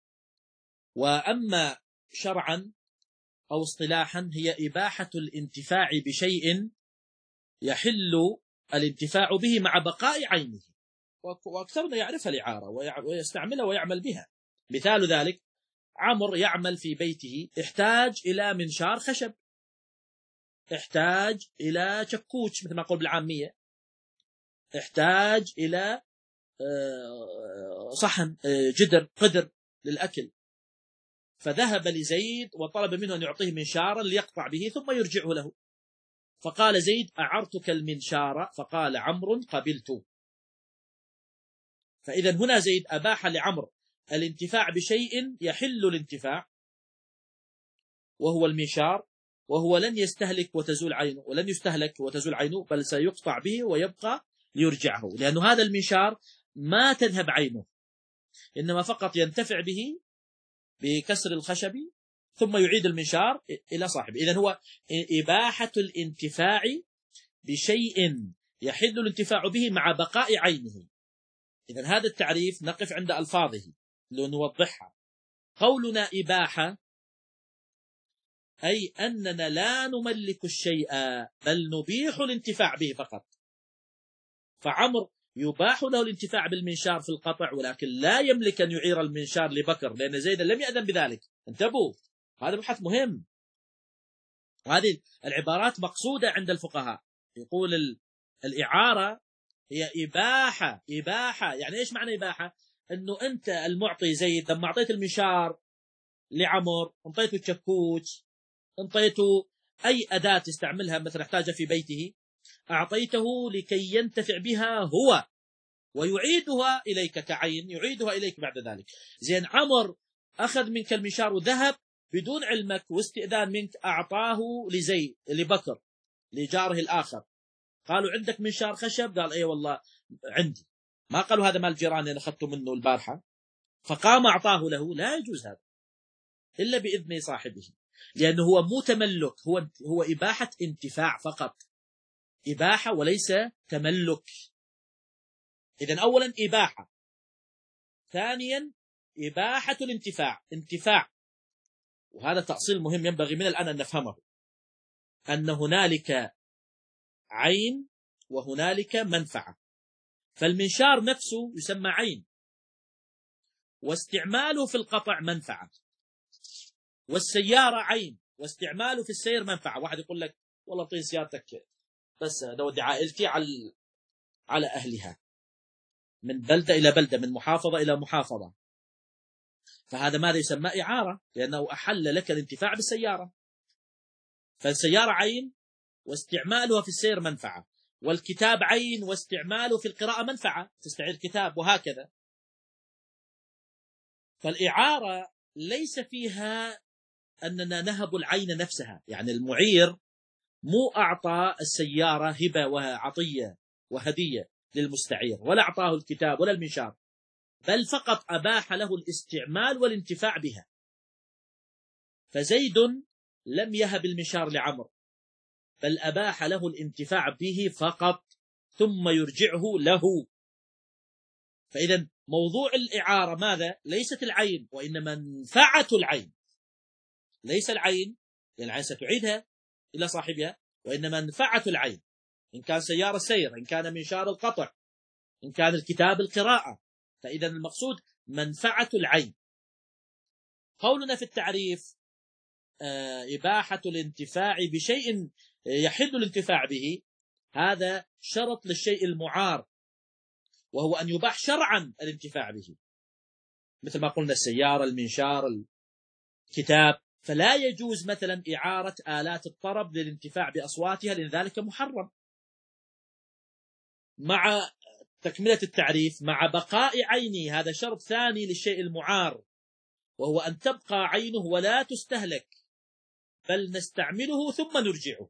وأما شرعا أو اصطلاحا هي إباحة الانتفاع بشيء يحل الانتفاع به مع بقاء عينه. وأكثرنا يعرف الإعارة ويستعملها ويعمل بها. مثال ذلك: عمر يعمل في بيته، احتاج إلى منشار خشب، احتاج إلى شكوش مثل ما نقول بالعامية، احتاج إلى صحن جدر قدر للأكل، فذهب لزيد وطلب منه أن يعطيه منشارا ليقطع به ثم يرجعه له. فقال زيد: أعرتك المنشار. فقال عمرو: قبلت. فإذا هنا زيد أباح لعمرو الانتفاع بشيء يحل الانتفاع وهو المنشار، وهو لن يستهلك وتزول عينه، ولن يستهلك وتزول عينه، بل سيقطع به ويبقى ليرجعه، لأنه هذا المنشار ما تذهب عينه، إنما فقط ينتفع به بكسر الخشب ثم يعيد المنشار إلى صاحبه. إذن هو إباحة الانتفاع بشيء يحل الانتفاع به مع بقاء عينه. إذن هذا التعريف نقف عند ألفاظه لنوضحها. قولنا إباحة أي أننا لا نملك الشيء بل نبيح الانتفاع به فقط. فعمر يباح له الانتفاع بالمنشار في القطع، ولكن لا يملك أن يعير المنشار لبكر، لأن زيد لم يأذن بذلك. انتبهوا، هذا بحث مهم. هذه العبارات مقصودة عند الفقهاء. يقول الإعارة هي إباحة. إباحة يعني إيش معنى إباحة؟ أنه أنت المعطي زيد لما أعطيت المنشار لعمر، انطيته الشكوش، انطيته أي أداة يستعملها مثلا احتاجها في بيته، أعطيته لكي ينتفع بها هو ويعيدها إليك كعين، يعيدها إليك بعد ذلك. زين عمر أخذ منك المنشار وذهب بدون علمك واستئذان منك، أعطاه لزيد لبكر لجاره الآخر. قالوا عندك منشار خشب؟ قال أي والله عندي. ما قالوا هذا مال جيراني أنا أخذته منه البارحة، فقام أعطاه له. لا يجوز هذا إلا بإذن صاحبه، لأنه هو مو تملك، هو هو إباحة انتفاع فقط، إباحة وليس تملك. إذن أولا إباحة، ثانيا إباحة الانتفاع، انتفاع. وهذا تأصيل مهم ينبغي من الآن أن نفهمه، أن هنالك عين وهنالك منفعة. فالمنشار نفسه يسمى عين، واستعماله في القطع منفعة. والسيارة عين، واستعماله في السير منفعة. واحد يقول لك والله طين سيارتك بس دودي عائلتي على على أهلها، من بلدة إلى بلدة، من محافظة إلى محافظة، فهذا ماذا يسمى؟ إعارة، لأنه أحل لك الانتفاع بالسيارة. فالسيارة عين واستعمالها في السير منفعة، والكتاب عين واستعماله في القراءة منفعة، تستعير كتاب، وهكذا. فالإعارة ليس فيها أننا نهب العين نفسها، يعني المعير مو أعطى السيارة هبة وعطية وهدية للمستعير، ولا أعطاه الكتاب ولا المنشار، بل فقط أباح له الاستعمال والانتفاع بها. فزيد لم يهب المنشار لعمر، بل أباح له الانتفاع به فقط ثم يرجعه له. فإذا موضوع الإعارة ماذا؟ ليست العين، وإنما منفعة العين. ليس العين، لأن العين ستعيدها إلى صاحبها، وإنما منفعة العين، إن كان سيارة سير، إن كان منشار القطع، إن كان الكتاب القراءة. فإذا المقصود منفعة العين. قولنا في التعريف آه إباحة الانتفاع بشيء يحل الانتفاع به، هذا شرط للشيء المعار، وهو أن يباح شرعا الانتفاع به، مثل ما قلنا السيارة، المنشار، الكتاب. فلا يجوز مثلا إعارة آلات الطرب للانتفاع بأصواتها، لأن ذلك محرم. مع تكملة التعريف، مع بقاء عينه، هذا شرط ثاني للشيء المعار، وهو أن تبقى عينه ولا تستهلك، بل نستعمله ثم نرجعه.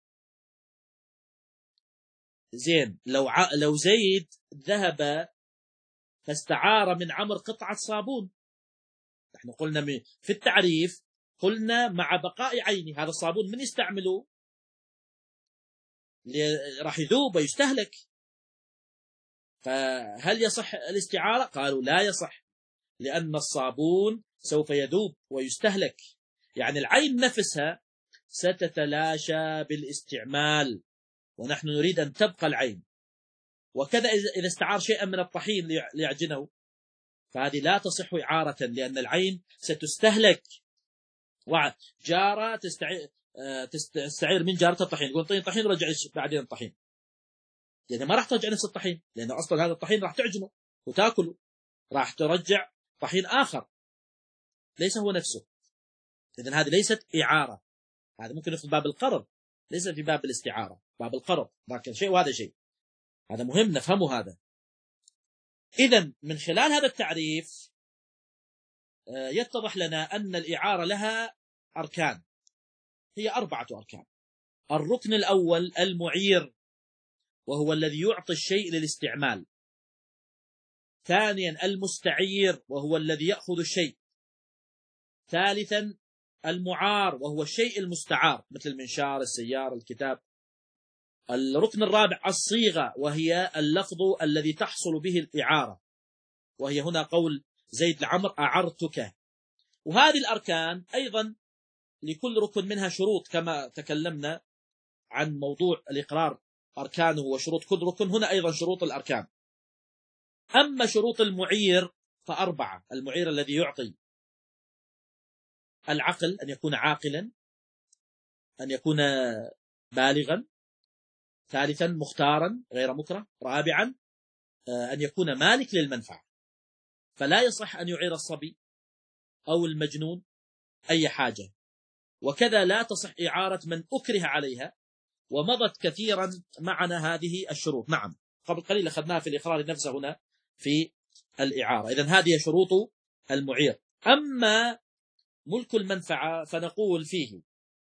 زين، لو ع... لو زيد ذهب فاستعار من عمرو قطعة صابون، نحن قلنا من في التعريف، قلنا مع بقاء عينه، هذا الصابون من يستعمله راح يذوب ويستهلك، فهل يصح الاستعارة؟ قالوا لا يصح، لأن الصابون سوف يذوب ويستهلك، يعني العين نفسها ستتلاشى بالاستعمال، ونحن نريد أن تبقى العين. وكذا إذا استعار شيئا من الطحين ليعجنه، فهذه لا تصح إعارة، لأن العين ستستهلك. جارة تستعير, تستعير من جارة الطحين، يقول طين طحين رجع بعدين الطحين، يعني ما راح ترجع نفس الطحين، لأن أصلا هذا الطحين راح تعجنه وتأكله، راح ترجع طحين آخر ليس هو نفسه. إذن هذه ليست إعارة، هذا ممكن في باب القرض، ليس في باب الاستعارة، باب القرض، لكن شيء وهذا شيء، هذا مهم نفهمه هذا. إذن من خلال هذا التعريف يتضح لنا أن الإعارة لها أركان، هي أربعة أركان. الركن الأول المعير، وهو الذي يعطي الشيء للاستعمال. ثانيا المستعير، وهو الذي يأخذ الشيء. ثالثا المعار، وهو الشيء المستعار، مثل المنشار، السيارة، الكتاب. الركن الرابع الصيغة، وهي اللفظ الذي تحصل به الإعارة، وهي هنا قول زيد لعمر أعرتك. وهذه الأركان أيضا لكل ركن منها شروط، كما تكلمنا عن موضوع الإقرار أركانه وشروط كل ركن، هنا أيضا شروط الأركان. أما شروط المعير فأربعة. المعير الذي يعطي: العقل، أن يكون عاقلا، أن يكون بالغا. ثالثا مختارا غير مكره. رابعا أن يكون مالك للمنفعة، فلا يصح أن يعير الصبي أو المجنون أي حاجة، وكذا لا تصح إعارة من أكره عليها، ومضت كثيرا معنا هذه الشروط. نعم، قبل قليل أخذناها في الإقرار نفسه هنا في الإعارة. إذن هذه شروط المعير. أما ملك المنفعة فنقول فيه: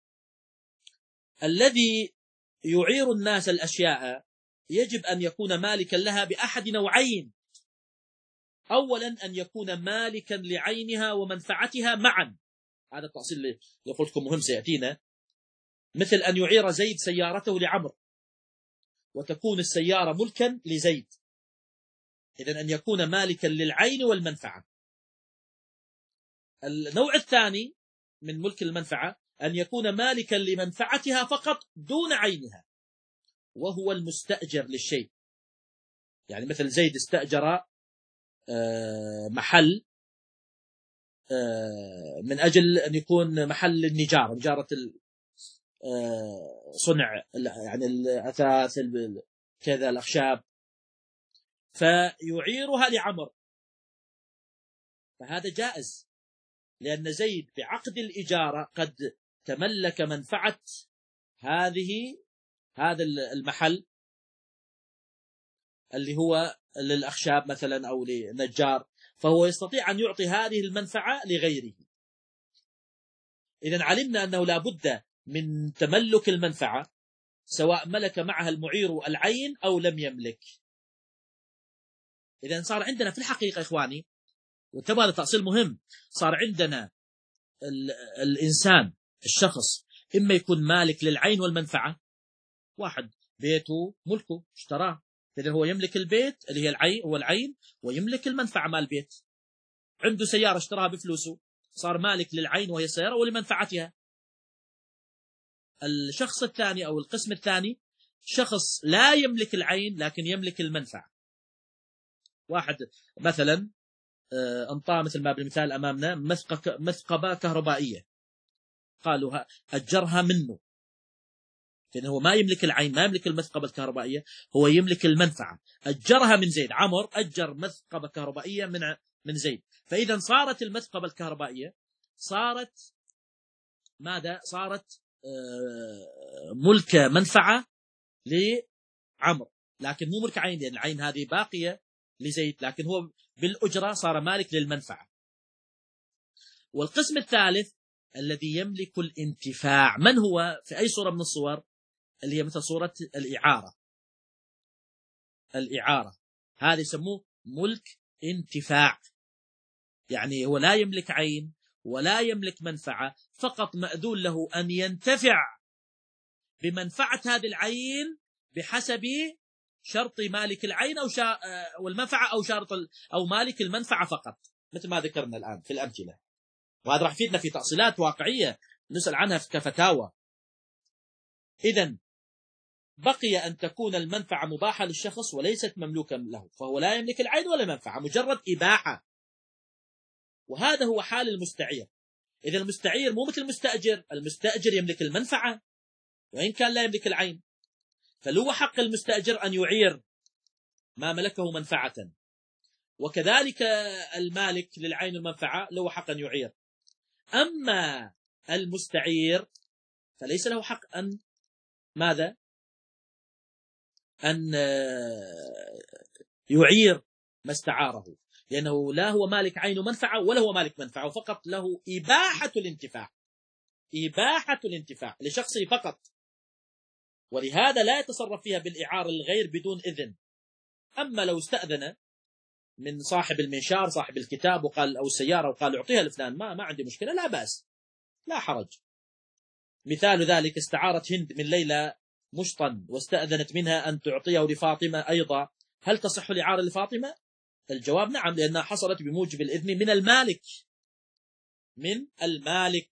الذي يعير الناس الأشياء يجب أن يكون مالكا لها بأحد نوعين: أولا أن يكون مالكا لعينها ومنفعتها معا، هذا التأصيل اللي قلت لكم مهم سيأتينا، مثل أن يعير زيد سيارته لعمر وتكون السيارة ملكا لزيد، إذن أن يكون مالكا للعين والمنفعة. النوع الثاني من ملك المنفعة أن يكون مالكا لمنفعتها فقط دون عينها، وهو المستأجر للشيء. يعني مثل زيد استأجر محل من أجل أن يكون محل النجارة، نجارة صنع يعني الأثاث كذا الأخشاب، فيعيرها لعمر، فهذا جائز، لأن زيد بعقد الإجارة قد تملك منفعة هذه هذا المحل اللي هو للأخشاب مثلا أو لنجار، فهو يستطيع أن يعطي هذه المنفعة لغيره. إذن علمنا أنه لا بد من تملك المنفعة، سواء ملك معها المعير العين أو لم يملك. إذن صار عندنا في الحقيقة إخواني، وانتبه هذا تأصيل مهم، صار عندنا الإنسان الشخص إما يكون مالك للعين والمنفعة، واحد بيته ملكه اشتراه، إذن هو يملك البيت اللي هي العين هو العين، ويملك المنفعة مال البيت. عنده سيارة اشتراها بفلوسه، صار مالك للعين وهي السيارة ولمنفعتها. الشخص الثاني أو القسم الثاني شخص لا يملك العين لكن يملك المنفعة، واحد مثلا انطاه مثل ما بالمثال أمامنا مثقبة كهربائية، قالوا أجرها منه، لأنه هو ما يملك العين، ما يملك المثقبة الكهربائية، هو يملك المنفعة. أجرها من زيد، عمر أجر مثقبة كهربائية من من زيد، فإذا صارت المثقبة الكهربائية صارت ماذا؟ صارت ملك منفعة لعمر، لكن مو ملك عين، لأن العين هذه باقية لزيد، لكن هو بالأجرة صار مالك للمنفعة. والقسم الثالث الذي يملك الانتفاع، من هو؟ في أي صورة من الصور؟ اللي هي مثل صورة الإعارة. الإعارة هذا يسموه ملك انتفاع، يعني هو لا يملك عين ولا يملك منفعة، فقط مأذون له أن ينتفع بمنفعة هذه العين بحسب شرط مالك العين أو شا... والمنفعة أو شرط ال... أو مالك المنفعة فقط، مثل ما ذكرنا الآن في الأمثلة. وهذا راح يفيدنا في تأصيلات واقعية نسأل عنها كفتاوى. إذن بقي أن تكون المنفعة مباحة للشخص وليست مملوكا له، فهو لا يملك العين ولا منفعة، مجرد إباحة. وهذا هو حال المستعير. إذا المستعير مو مثل المستأجر، المستأجر يملك المنفعة وإن كان لا يملك العين، فلو حق المستأجر أن يعير ما ملكه منفعة، وكذلك المالك للعين المنفعة له حق أن يعير. أما المستعير فليس له حق أن ماذا؟ أن يعير ما استعاره، لأنه لا هو مالك عين منفعة ولا هو مالك منفعة، فقط له إباحة الانتفاع، إباحة الانتفاع لشخصه فقط، ولهذا لا يتصرف فيها بالإعارة للغير بدون إذن. أما لو استأذن من صاحب المنشار صاحب الكتاب وقال أو السيارة وقال أعطيها لفلان، ما ما عندي مشكلة، لا بأس، لا حرج. مثال ذلك استعارت هند من ليلى مشطا واستأذنت منها أن تعطيه لفاطمة أيضا، هل تصح الإعارة لفاطمة؟ الجواب نعم، لأنها حصلت بموجب الإذن من المالك، من المالك.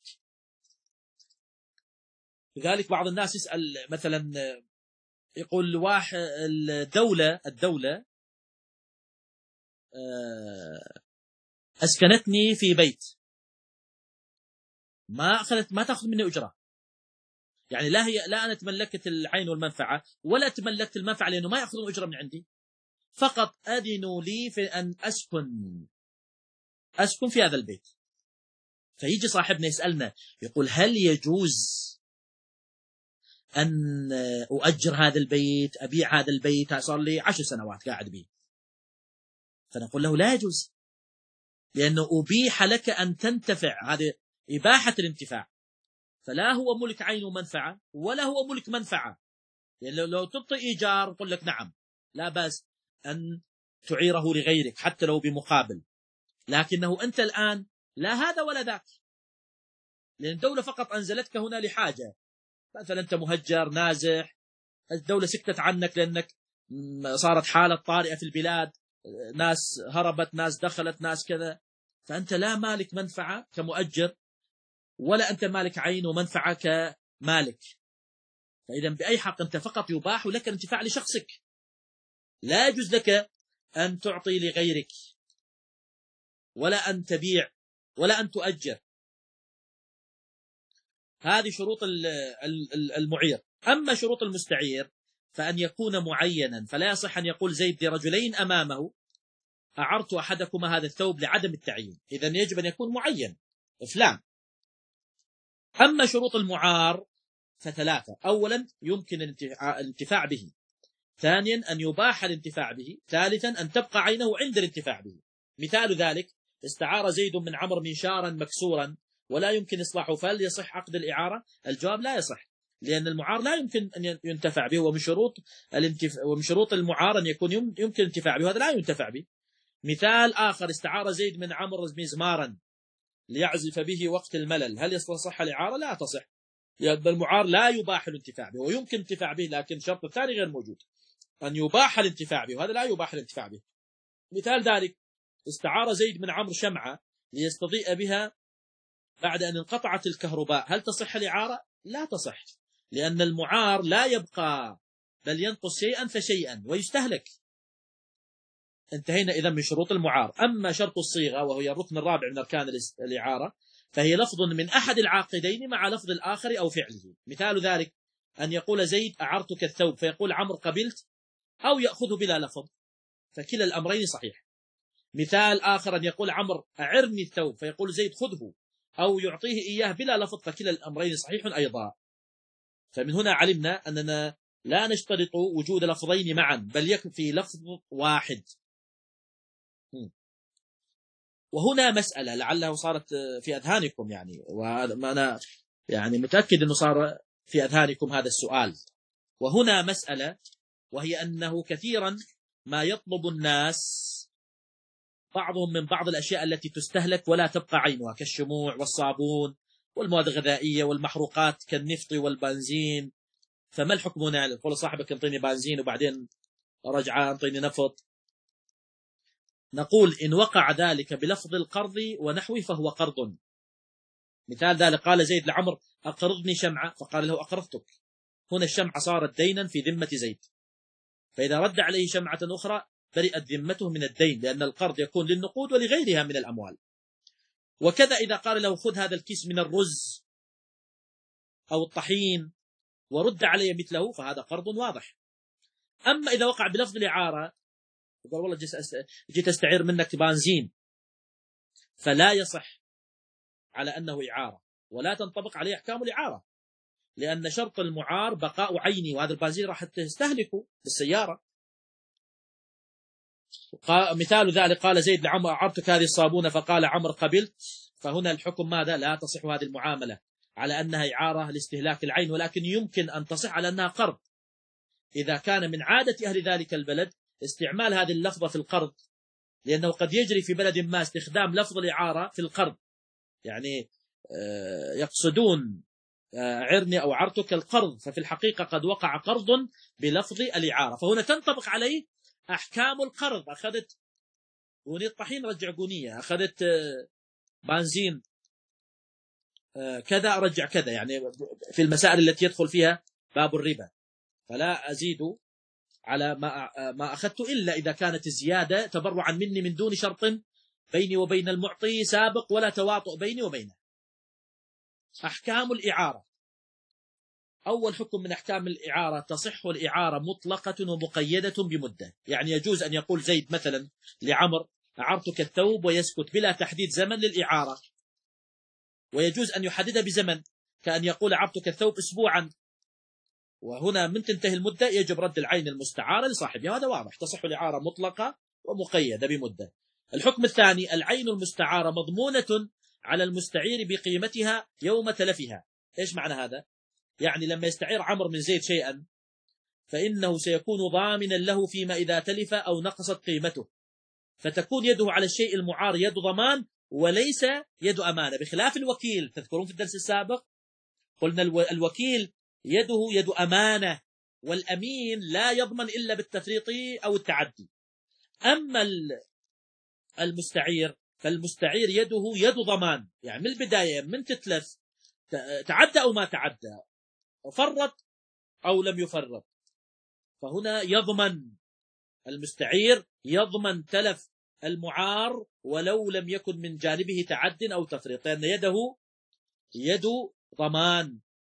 لذلك بعض الناس يسأل مثلا، يقول واحد الدولة الدولة أسكنتني في بيت، ما أخذت ما تأخذ مني أجرة، يعني لا هي لا أنا تملكت العين والمنفعة ولا تملكت المنفعة، لأنه ما يأخذون أجرة من عندي، فقط أذنوا لي في أن أسكن أسكن في هذا البيت. فيجي صاحبنا يسألنا يقول هل يجوز أن أؤجر هذا البيت، أبيع هذا البيت، صار لي عشر سنوات قاعد به؟ فنقول له لا يجوز، لأنه أبيح لك أن تنتفع، هذه إباحة الانتفاع، فلا هو ملك عين ومنفعة ولا هو ملك منفعة. يعني لو تبطي إيجار نقول لك نعم لا بأس أن تعيره لغيرك حتى لو بمقابل، لكنه أنت الآن لا هذا ولا ذاك، لأن الدولة فقط أنزلتك هنا لحاجة، مثلا أنت مهجر نازح، الدولة سكتت عنك لأنك صارت حالة طارئة في البلاد، ناس هربت، ناس دخلت، ناس كذا، فأنت لا مالك منفعة كمؤجر ولا أنت مالك عين ومنفعة كمالك. فإذا بأي حق أنت فقط يباح لك الانتفاع لشخصك، لا يجوز لك أن تعطي لغيرك ولا أن تبيع ولا أن تؤجر. هذه شروط المعير. أما شروط المستعير فأن يكون معينا، فلا يصح أن يقول زيد لرجلين أمامه أعرت أحدكما هذا الثوب لعدم التعيين، إذا يجب أن يكون معين فلان. أما شروط المعار فثلاثة: أولا يمكن الانتفاع به، ثانيا أن يباح الانتفاع به، ثالثا أن تبقى عينه عند الانتفاع به. مثال ذلك استعار زيد من عمر منشارا مكسورا ولا يمكن إصلاحه، فهل يصح عقد الإعارة؟ الجواب لا يصح، لأن المعار لا يمكن أن ينتفع به، ومن شروط الانتفاع ومن شروط المعار أن يكون يمكن الانتفاع به، وهذا لا ينتفع به. مثال آخر استعار زيد من عمر مزمارا ليعزف به وقت الملل، هل يصح الإعارة؟ لا تصح، لأن المعار لا يباح الانتفاع به، ويمكن الانتفاع به لكن الشرط الثاني غير موجود، أن يباح الانتفاع به، وهذا لا يباح الانتفاع به. مثال ذلك استعار زيد من عمرو شمعة ليستضيء بها بعد أن انقطعت الكهرباء، هل تصح الإعارة؟ لا تصح، لأن المعار لا يبقى بل ينقص شيئا فشيئا ويستهلك. انتهينا إذا من شروط المعار. أما شرط الصيغة وهي الركن الرابع من أركان الإعارة، فهي لفظ من أحد العاقدين مع لفظ الآخر أو فعله. مثال ذلك أن يقول زيد أعرتك الثوب فيقول عمرو قبلت، أو يأخذه بلا لفظ، فكلا الأمرين صحيح. مثال آخر أن يقول عمرو أعرني الثوب فيقول زيد خذه، أو يعطيه إياه بلا لفظ، فكلا الأمرين صحيح أيضا. فمن هنا علمنا أننا لا نشترط وجود لفظين معا، بل يكفي لفظ واحد. وهنا مسألة لعله صارت في أذهانكم، يعني وأنا يعني متأكد أنه صار في أذهانكم هذا السؤال. وهنا مسألة، وهي أنه كثيرا ما يطلب الناس بعضهم من بعض الأشياء التي تستهلك ولا تبقى عينها، كالشموع والصابون والمواد الغذائية والمحروقات كالنفط والبنزين. فما الحكم هنا؟ يقول صاحبك انطيني بنزين وبعدين رجع انطيني نفط. نقول إن وقع ذلك بلفظ القرض ونحوه فهو قرض. مثال ذلك قال زيد لعمر أقرضني شمعة، فقال له أقرضتك. هنا الشمعة صارت دينا في ذمة زيد، فإذا رد عليه شمعة أخرى برئت ذمته من الدين، لأن القرض يكون للنقود ولغيرها من الأموال. وكذا إذا قال له خذ هذا الكيس من الرز أو الطحين ورد علي مثله، فهذا قرض واضح. أما إذا وقع بلفظ الإعارة، يقول والله جيت أستعير منك بنزين، فلا يصح على أنه إعارة، ولا تنطبق عليه أحكام الإعارة، لأن شرط المعار بقاء عيني، وهذا البنزين راح تستهلكه بالسيارة. مثال ذلك قال زيد لعمر أعرتك هذه الصابونة فقال عمر قبلت، فهنا الحكم ماذا؟ لا تصح هذه المعاملة على أنها إعارة لاستهلاك العين، ولكن يمكن أن تصح على أنها قرض إذا كان من عادة أهل ذلك البلد استعمال هذه اللفظة في القرض، لأنه قد يجري في بلد ما استخدام لفظ الإعارة في القرض، يعني يقصدون عرني أو عرتك القرض، ففي الحقيقة قد وقع قرض بلفظ الإعارة، فهنا تنطبق عليه أحكام القرض. أخذت قونية طحين رجع قونية، أخذت بنزين كذا رجع كذا، يعني في المسائل التي يدخل فيها باب الربا، فلا أزيد على ما ما أخذت إلا إذا كانت الزيادة تبرعا مني من دون شرط بيني وبين المعطي سابق ولا تواطؤ بيني وبينه. أحكام الإعارة. أول حكم من أحكام الإعارة: تصح الإعارة مطلقة ومقيدة بمدة. يعني يجوز أن يقول زيد مثلا لعمر أعرتك الثوب ويسكت بلا تحديد زمن للإعارة، ويجوز أن يحددها بزمن، كأن يقول أعرتك الثوب أسبوعا، وهنا من تنتهي المدة يجب رد العين المستعارة لصاحبها. هذا واضح، تصح الإعارة مطلقة ومقيدة بمدة. الحكم الثاني: العين المستعارة مضمونة على المستعير بقيمتها يوم تلفها. إيش معنى هذا؟ يعني لما يستعير عمرو من زيد شيئا فإنه سيكون ضامنا له فيما إذا تلف أو نقصت قيمته، فتكون يده على الشيء المعار يد ضمان وليس يد أمانة، بخلاف الوكيل. تذكرون في الدرس السابق قلنا الوكيل يده يد أمانة، والأمين لا يضمن إلا بالتفريط أو التعدي. أما المستعير فالمستعير يده يد ضمان، يعني من البداية من تتلف تعدى أو ما تعدى، فرط أو لم يفرط، فهنا يضمن المستعير، يضمن تلف المعار ولو لم يكن من جانبه تعد أو تفريط، لأن يده يد ضمان،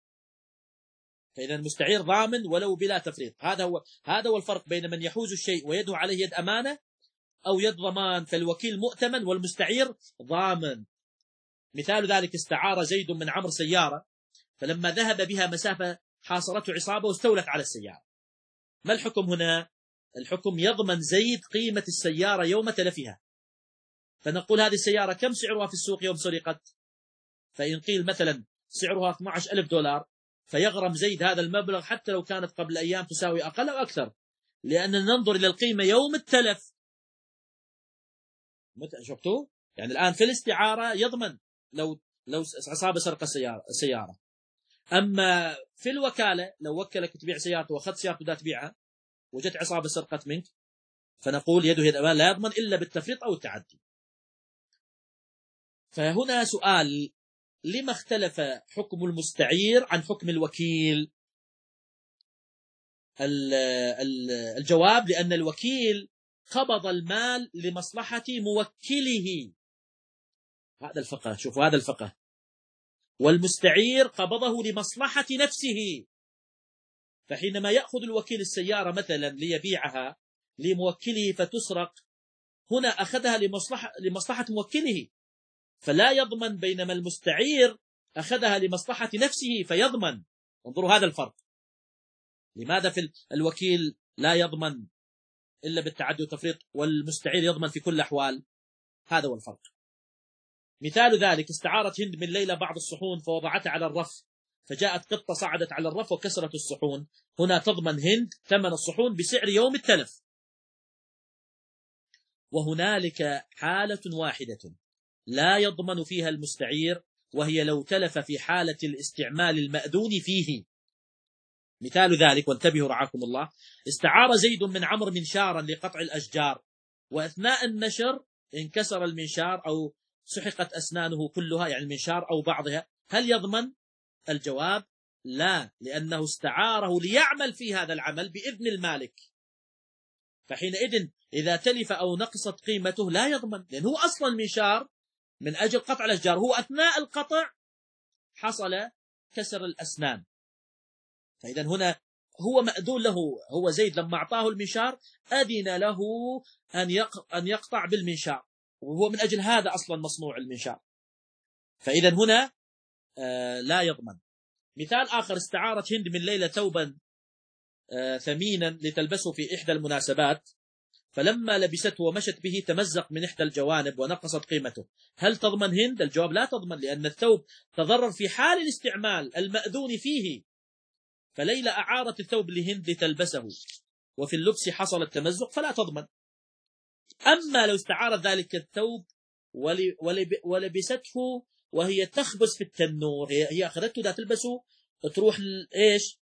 فإذا المستعير ضامن ولو بلا تفريط. هذا هو هذا هو الفرق بين من يحوز الشيء ويده عليه يد أمانة أو يد ضمان، فالوكيل مؤتمن والمستعير ضامن. مثال ذلك: استعار زيد من عمرو سيارة، فلما ذهب بها مسافة حاصرته عصابة واستولت على السيارة. ما الحكم هنا؟ الحكم يضمن زيد قيمة السيارة يوم تلفها، فنقول هذه السيارة كم سعرها في السوق يوم سرقت؟ فإن قيل مثلا سعرها اثني عشر ألف دولار، فيغرم زيد هذا المبلغ حتى لو كانت قبل أيام تساوي أقل أو أكثر، لأننا ننظر إلى القيمة يوم التلف. شفتوا؟ يعني الآن في الاستعارة يضمن لو لو عصابة سرق السيارة السيارة أما في الوكالة لو وكلك تبيع سيارته وأخذت سيارته دا تبيعها وجت عصابة سرقت منك، فنقول يده يد أمان لا يضمن إلا بالتفريط أو التعدي. فهنا سؤال: لما اختلف حكم المستعير عن حكم الوكيل؟ الجواب: لأن الوكيل قبض المال لمصلحة موكله، هذا الفقه. شوفوا هذا الفقه. والمستعير قبضه لمصلحة نفسه، فحينما يأخذ الوكيل السيارة مثلا ليبيعها لموكله فتسرق، هنا أخذها لمصلحة, لمصلحة موكله فلا يضمن، بينما المستعير أخذها لمصلحة نفسه فيضمن. انظروا هذا الفرق. لماذا في الوكيل لا يضمن إلا بالتعدي والتفريط والمستعير يضمن في كل الأحوال؟ هذا هو الفرق. مثال ذلك استعارت هند من ليلى بعض الصحون فوضعتها على الرف، فجاءت قطة صعدت على الرف وكسرت الصحون، هنا تضمن هند ثمن الصحون بسعر يوم التلف. وهنالك حالة واحدة لا يضمن فيها المستعير، وهي لو تلف في حالة الاستعمال المأذون فيه. مثال ذلك، وانتبهوا رعاكم الله، استعار زيد من عمرو منشارا لقطع الأشجار، وأثناء النشر انكسر المنشار أو سحقت أسنانه كلها، يعني المنشار أو بعضها، هل يضمن؟ الجواب لا، لأنه استعاره ليعمل في هذا العمل بإذن المالك، فحينئذ إذا تلف أو نقصت قيمته لا يضمن، لأنه هو أصلا منشار من أجل قطع الأشجار، هو أثناء القطع حصل كسر الأسنان، فإذا هنا هو مأذون له، هو زيد لما أعطاه المنشار أذن له أن يقطع بالمنشار، وهو من أجل هذا أصلا مصنوع المنشار، فإذا هنا آه لا يضمن. مثال آخر، استعارت هند من ليلى ثوبا آه ثمينا لتلبسه في إحدى المناسبات، فلما لبسته ومشت به تمزق من إحدى الجوانب ونقصت قيمته، هل تضمن هند؟ الجواب لا تضمن، لأن الثوب تضرر في حال الاستعمال المأذون فيه، فليلى أعارت الثوب لهند لتلبسه وفي اللبس حصل التمزق فلا تضمن. أما لو استعارت ذلك الثوب ولبسته وهي تخبز في التنور، هي أخذته لا تلبسه تروح إيش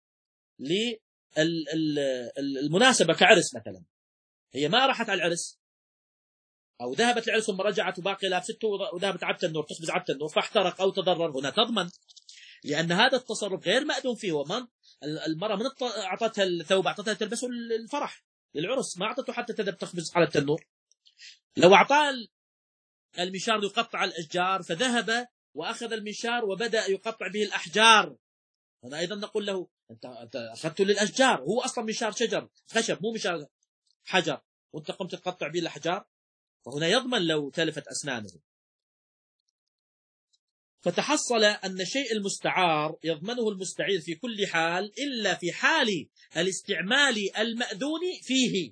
للمناسبة كعرس مثلا، هي ما راحت على العرس أو ذهبت العرس ثم رجعت وباقي لابسته وذهبت على التنور تخبز على التنور فاحترق أو تضرر، هنا تضمن، لأن هذا التصرف غير مأذون فيه. ومن المرأة من أعطتها الثوب أعطتها تلبسه للفرح للعرس، ما أعطته حتى تذهب تخبز على التنور. لو أعطاه المنشار يقطع الأشجار فذهب وأخذ المنشار وبدأ يقطع به الأحجار، هنا أيضا نقول له أنت أخذته للأشجار، هو أصلا منشار شجر خشب مو منشار حجر، وأنت قمت تقطع به الأحجار، فهنا يضمن لو تلفت أسنانه. فتحصل أن الشيء المستعار يضمنه المستعير في كل حال إلا في حال الاستعمال المأذون فيه.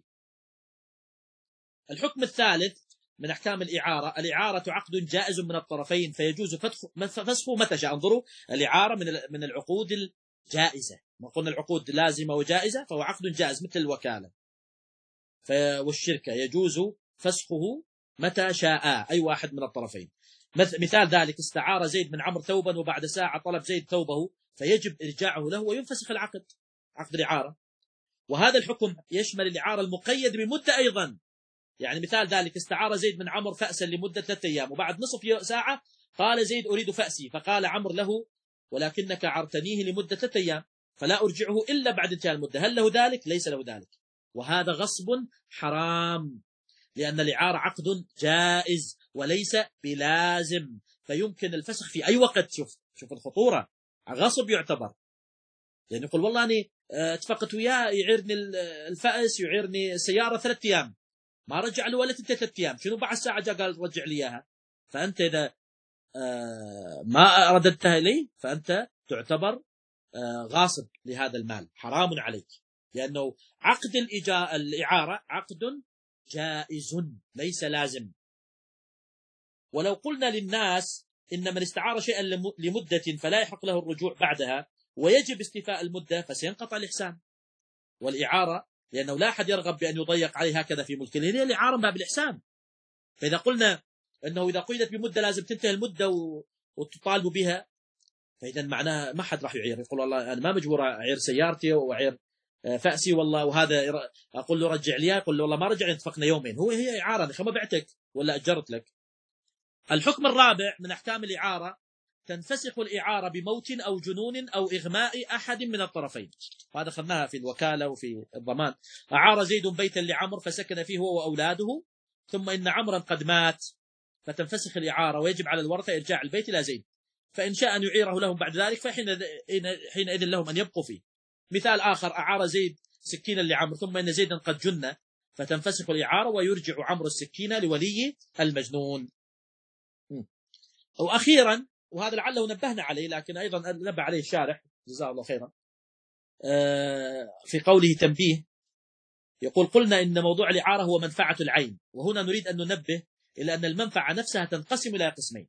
الحكم الثالث من أحكام الإعارة، الإعارة عقد جائز من الطرفين فيجوز فسخه متى شاء. انظروا، الإعارة من من العقود الجائزة، ما قلنا العقود لازمة وجائزة، فهو عقد جائز مثل الوكالة والشركة، يجوز فسخه متى شاء أي واحد من الطرفين. مثال ذلك استعار زيد من عمرو ثوبا وبعد ساعة طلب زيد ثوبه، فيجب إرجاعه له وينفسخ العقد، عقد الإعارة. وهذا الحكم يشمل الإعارة المقيد بمدة أيضا، يعني مثال ذلك استعار زيد من عمرو فأسا لمدة ثلاثة أيام، وبعد نصف ساعة قال زيد أريد فأسي، فقال عمرو له ولكنك عرتنيه لمدة ثلاثة أيام فلا أرجعه إلا بعد انتهاء المدة، هل له ذلك؟ ليس له ذلك، وهذا غصب حرام، لأن الإعارة عقد جائز وليس بلازم، فيمكن الفسخ في أي وقت. شوف شوف الخطورة، غصب يعتبر، يعني يقول والله أنا اتفقت وياه يعيرني الفأس يعيرني سيارة ثلاثة أيام ما رجع له ولا ثلاثة أيام، شنو بعد ساعة جاء قال رجع لي إياها، فأنت إذا ما رددتها لي فأنت تعتبر غاصب لهذا المال، حرام عليك، لأنه عقد الإعارة عقد جائز ليس لازم. ولو قلنا للناس إن من استعار شيئا لمدة فلا يحق له الرجوع بعدها ويجب استيفاء المدة، فسينقطع الإحسان والإعارة، لأنه لا أحد يرغب بأن يضيق عليه هكذا في ملكه، هي الإعارة باب الإحسان. فإذا قلنا أنه إذا قيدت بمدة لازم تنتهي المدة وتطالب بها، فإذا معناها ما حد راح يعير، يقول والله أنا ما مجبور أعير سيارتي وأعير فأسي والله، وهذا أقول له رجع لي، يقول له والله ما رجع، اتفقنا يومين، هو هي إعارة خما بعتك ولا أجرت لك. الحكم الرابع من أحكام الإعارة، تنفسخ الإعارة بموت أو جنون أو إغماء أحد من الطرفين، وهذا خذناها في الوكالة وفي الضمان. أعار زيد بيتا لعمر فسكن فيه هو وأولاده، ثم إن عمرا قد مات، فتنفسخ الإعارة ويجب على الورثة إرجاع البيت إلى زيد، فإن شاء أن يعيره لهم بعد ذلك فحينئذ لهم أن يبقوا فيه. مثال آخر: أعار زيد سكينا لعمرو ثم إن زيدا قد جن فتنفسخ الإعارة ويرجع عمرو السكينة لولي المجنون. وأخيرا، وهذا لعله نبهنا عليه لكن أيضا نبه عليه الشارح جزاه الله خيرا، في قوله تنبيه، يقول: قلنا إن موضوع الإعارة هو منفعة العين، وهنا نريد أن ننبه إلى أن المنفعة نفسها تنقسم إلى قسمين.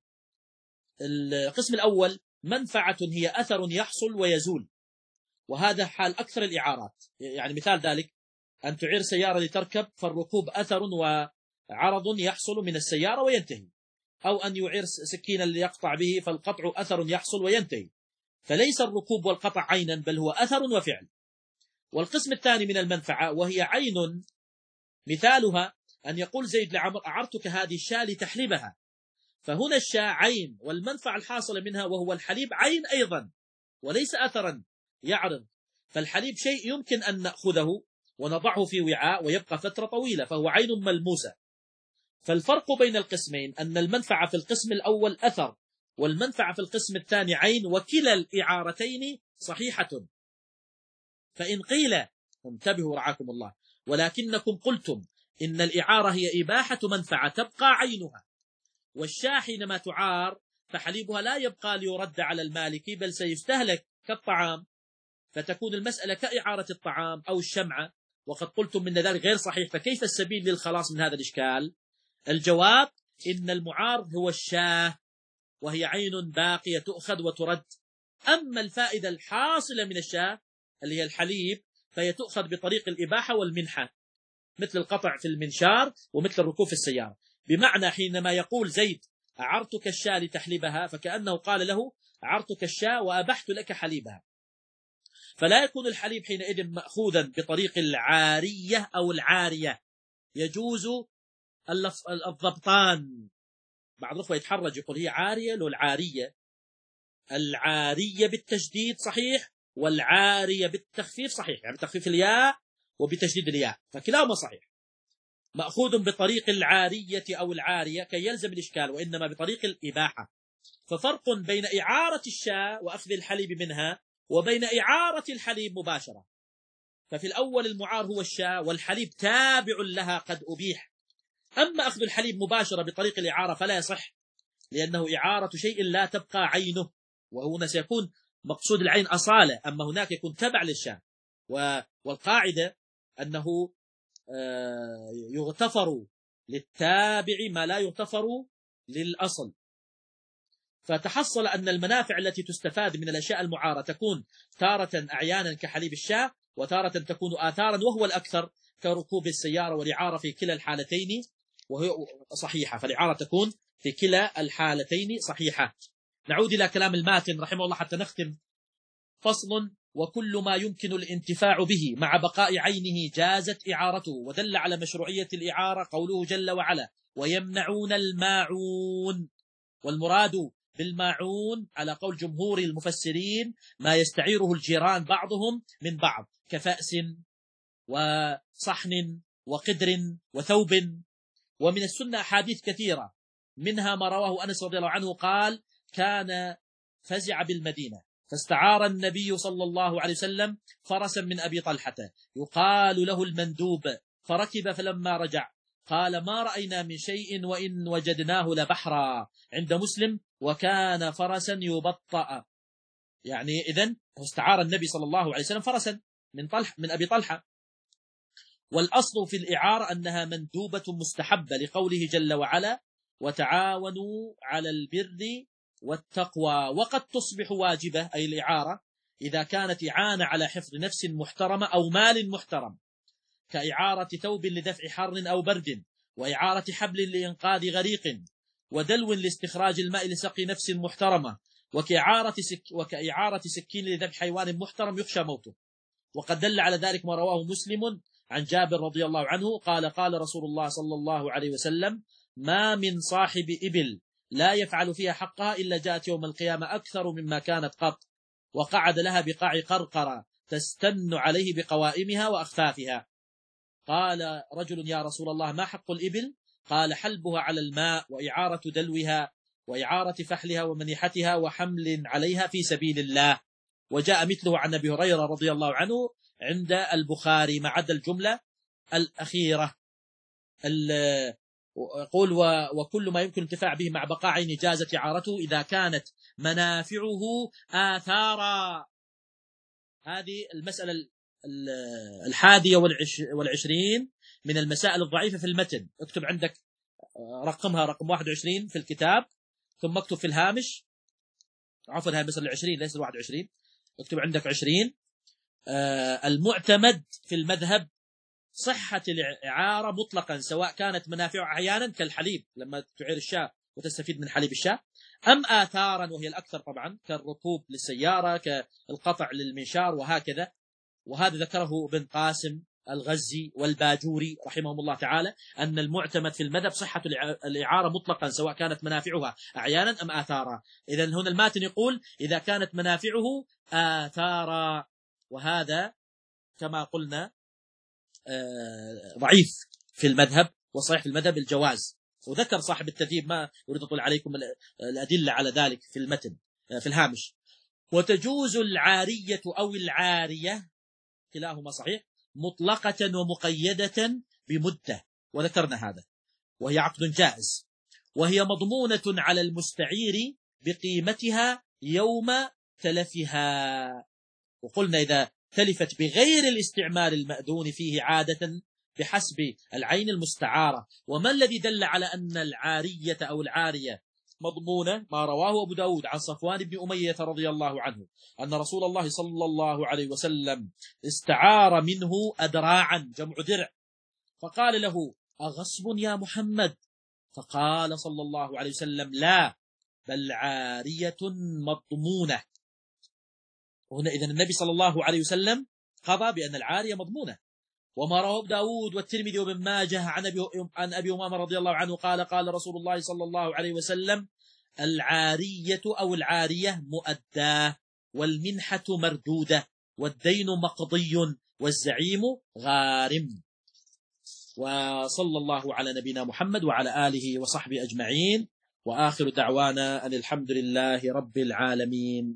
القسم الأول منفعة هي أثر يحصل ويزول، وهذا حال أكثر الإعارات. يعني مثال ذلك أن تعير سيارة لتركب، فالركوب أثر وعرض يحصل من السيارة وينتهي، أو أن يعير سكينا ليقطع به، فالقطع أثر يحصل وينتهي، فليس الركوب والقطع عينا بل هو أثر وفعل. والقسم الثاني من المنفعة وهي عين، مثالها أن يقول زيد لعمر: أعرتك هذه الشاة لتحلبها، فهنا الشاة عين، والمنفعة الحاصلة منها وهو الحليب عين أيضا وليس أثرا يعرض. فالحليب شيء يمكن أن نأخذه ونضعه في وعاء ويبقى فترة طويلة، فهو عين ملموسة. فالفرق بين القسمين أن المنفعة في القسم الأول أثر، والمنفعة في القسم الثاني عين، وكلا الإعارتين صحيحة. فإن قيل، انتبهوا رعاكم الله، ولكنكم قلتم إن الإعارة هي إباحة منفعة تبقى عينها، والشاة حينما تعار فحليبها لا يبقى ليرد على المالك بل سيستهلك كالطعام، فتكون المسألة كإعارة الطعام أو الشمعة، وقد قلتم إن ذلك غير صحيح، فكيف السبيل للخلاص من هذا الإشكال؟ الجواب: إن المعارض هو الشاة، وهي عين باقية تؤخذ وترد. أما الفائدة الحاصلة من الشاة اللي هي الحليب فهي تؤخذ بطريق الإباحة والمنحة، مثل القطع في المنشار ومثل الركوب في السيارة. بمعنى حينما يقول زيد: أعرتك الشاة لتحلبها، فكأنه قال له: أعرتك الشاة وأبحت لك حليبها. فلا يكون الحليب حينئذ مأخوذا بطريق العارية أو العارية. يجوز الضبطان. بعض الأخوة يتحرج يقول هي عارية لو العارية. العارية بالتشديد صحيح، والعارية بالتخفيف صحيح، يعني بتخفيف الياء وبتشديد الياء، فكلاهما صحيح. مأخوذ بطريق العارية أو العارية كي يلزم الإشكال، وإنما بطريق الإباحة. ففرق بين إعارة الشاة وأخذ الحليب منها وبين إعارة الحليب مباشرة. ففي الأول المعار هو الشاة، والحليب تابع لها قد أبيح. أما أخذ الحليب مباشرة بطريق الإعارة فلا يصح، لأنه إعارة شيء لا تبقى عينه، وهنا سيكون مقصود العين أصالة، أما هناك يكون تبع للشاة. والقاعدة أنه يغتفر للتابع ما لا يغتفر للأصل. فتحصل أن المنافع التي تستفاد من الأشياء المعارة تكون تارة أعيانا كحليب الشاة، وتارة تكون آثارا وهو الأكثر كركوب السيارة، والإعارة في كلا الحالتين وهي صحيحة. فالإعارة تكون في كلا الحالتين صحيحة. نعود إلى كلام الماتن رحمه الله حتى نختم. فصل: وكل ما يمكن الانتفاع به مع بقاء عينه جازت إعارته. ودل على مشروعية الإعارة قوله جل وعلا: ويمنعون الماعون. والمراد بالماعون على قول جمهور المفسرين ما يستعيره الجيران بعضهم من بعض، كفأس وصحن وقدر وثوب. ومن السنة أحاديث كثيرة، منها ما رواه أنس رضي الله عنه قال: كان فزع بالمدينة فاستعار النبي صلى الله عليه وسلم فرسا من أبي طلحة يقال له المندوب، فركب، فلما رجع قال: ما رأينا من شيء وإن وجدناه لبحرا. عند مسلم: وكان فرسا يبطأ. يعني إذن استعار النبي صلى الله عليه وسلم فرسا من طلح من أبي طلحة. والأصل في الإعارة أنها مندوبة مستحبة، لقوله جل وعلا: وتعاونوا على البر والتقوى. وقد تصبح واجبة أي الإعارة إذا كانت إعانة على حفظ نفس محترمة أو مال محترم، كإعارة ثوب لدفع حر أو برد، وإعارة حبل لإنقاذ غريق، ودلو لاستخراج الماء لسقي نفس محترمة، وكإعارة, سك وكإعارة سكين لذبح حيوان محترم يخشى موته. وقد دل على ذلك ما رواه مسلم عن جابر رضي الله عنه قال: قال رسول الله صلى الله عليه وسلم: ما من صاحب إبل لا يفعل فيها حقها إلا جاءت يوم القيامة أكثر مما كانت قط، وقعد لها بقاع قرقرة تستن عليه بقوائمها وأخفافها. قال رجل: يا رسول الله ما حق الإبل؟ قال: حلبها على الماء، وإعارة دلوها، وإعارة فحلها ومنيحتها، وحمل عليها في سبيل الله. وجاء مثله عن أبي هريرة رضي الله عنه عند البخاري ما عدا الجملة الأخيرة. يقول وكل ما يمكن الانتفاع به مع بقاء عين جازت إعارته إذا كانت منافعه آثارا. هذه المسألة الحادية والعشرين من المسائل الضعيفة في المتن. اكتب عندك رقمها رقم واحد وعشرين في الكتاب، ثم اكتب في الهامش، عفوا هذه المسألة العشرين ليس الواحد وعشرين، اكتب عندك عشرين. آه المعتمد في المذهب صحة الإعارة مطلقا سواء كانت منافع أحيانا كالحليب لما تعير الشاة وتستفيد من حليب الشاة، أم آثارا وهي الأكثر طبعا كالركوب للسيارة كالقطع للمنشار وهكذا. وهذا ذكره ابن قاسم الغزي والباجوري رحمهم الله تعالى أن المعتمد في المذهب صحة الإعارة مطلقا سواء كانت منافعها أعيانا أم آثارا. إذا هنا الماتن يقول إذا كانت منافعه آثارا، وهذا كما قلنا ضعيف في المذهب، وصحيح في المذهب الجواز. وذكر صاحب التدريب ما أريد أطول عليكم الأدلة على ذلك في المتن في الهامش. وتجوز العارية أو العارية كلاهما صحيح مطلقة ومقيدة بمدة، وذكرنا هذا، وهي عقد جائز، وهي مضمونة على المستعير بقيمتها يوم تلفها. وقلنا إذا تلفت بغير الاستعمال المأذون فيه عادة بحسب العين المستعارة. وما الذي دل على أن العارية أو العارية مضمونة؟ ما رواه أبو داود عن صفوان بن أمية رضي الله عنه أن رسول الله صلى الله عليه وسلم استعار منه أدراعا جمع درع، فقال له أغصب يا محمد؟ فقال صلى الله عليه وسلم لا، بل عارية مضمونة. وهنا إذن النبي صلى الله عليه وسلم قضى بأن العارية مضمونة. وما رواه أبو داود والترمذي وابن ماجه عن أبي عن أبي أمامة رضي الله عنه قال قال رسول الله صلى الله عليه وسلم العارية أو العارية مؤداة، والمنحة مردودة، والدين مقضي، والزعيم غارم. وصلى الله على نبينا محمد وعلى آله وصحبه أجمعين، وآخر دعوانا أن الحمد لله رب العالمين.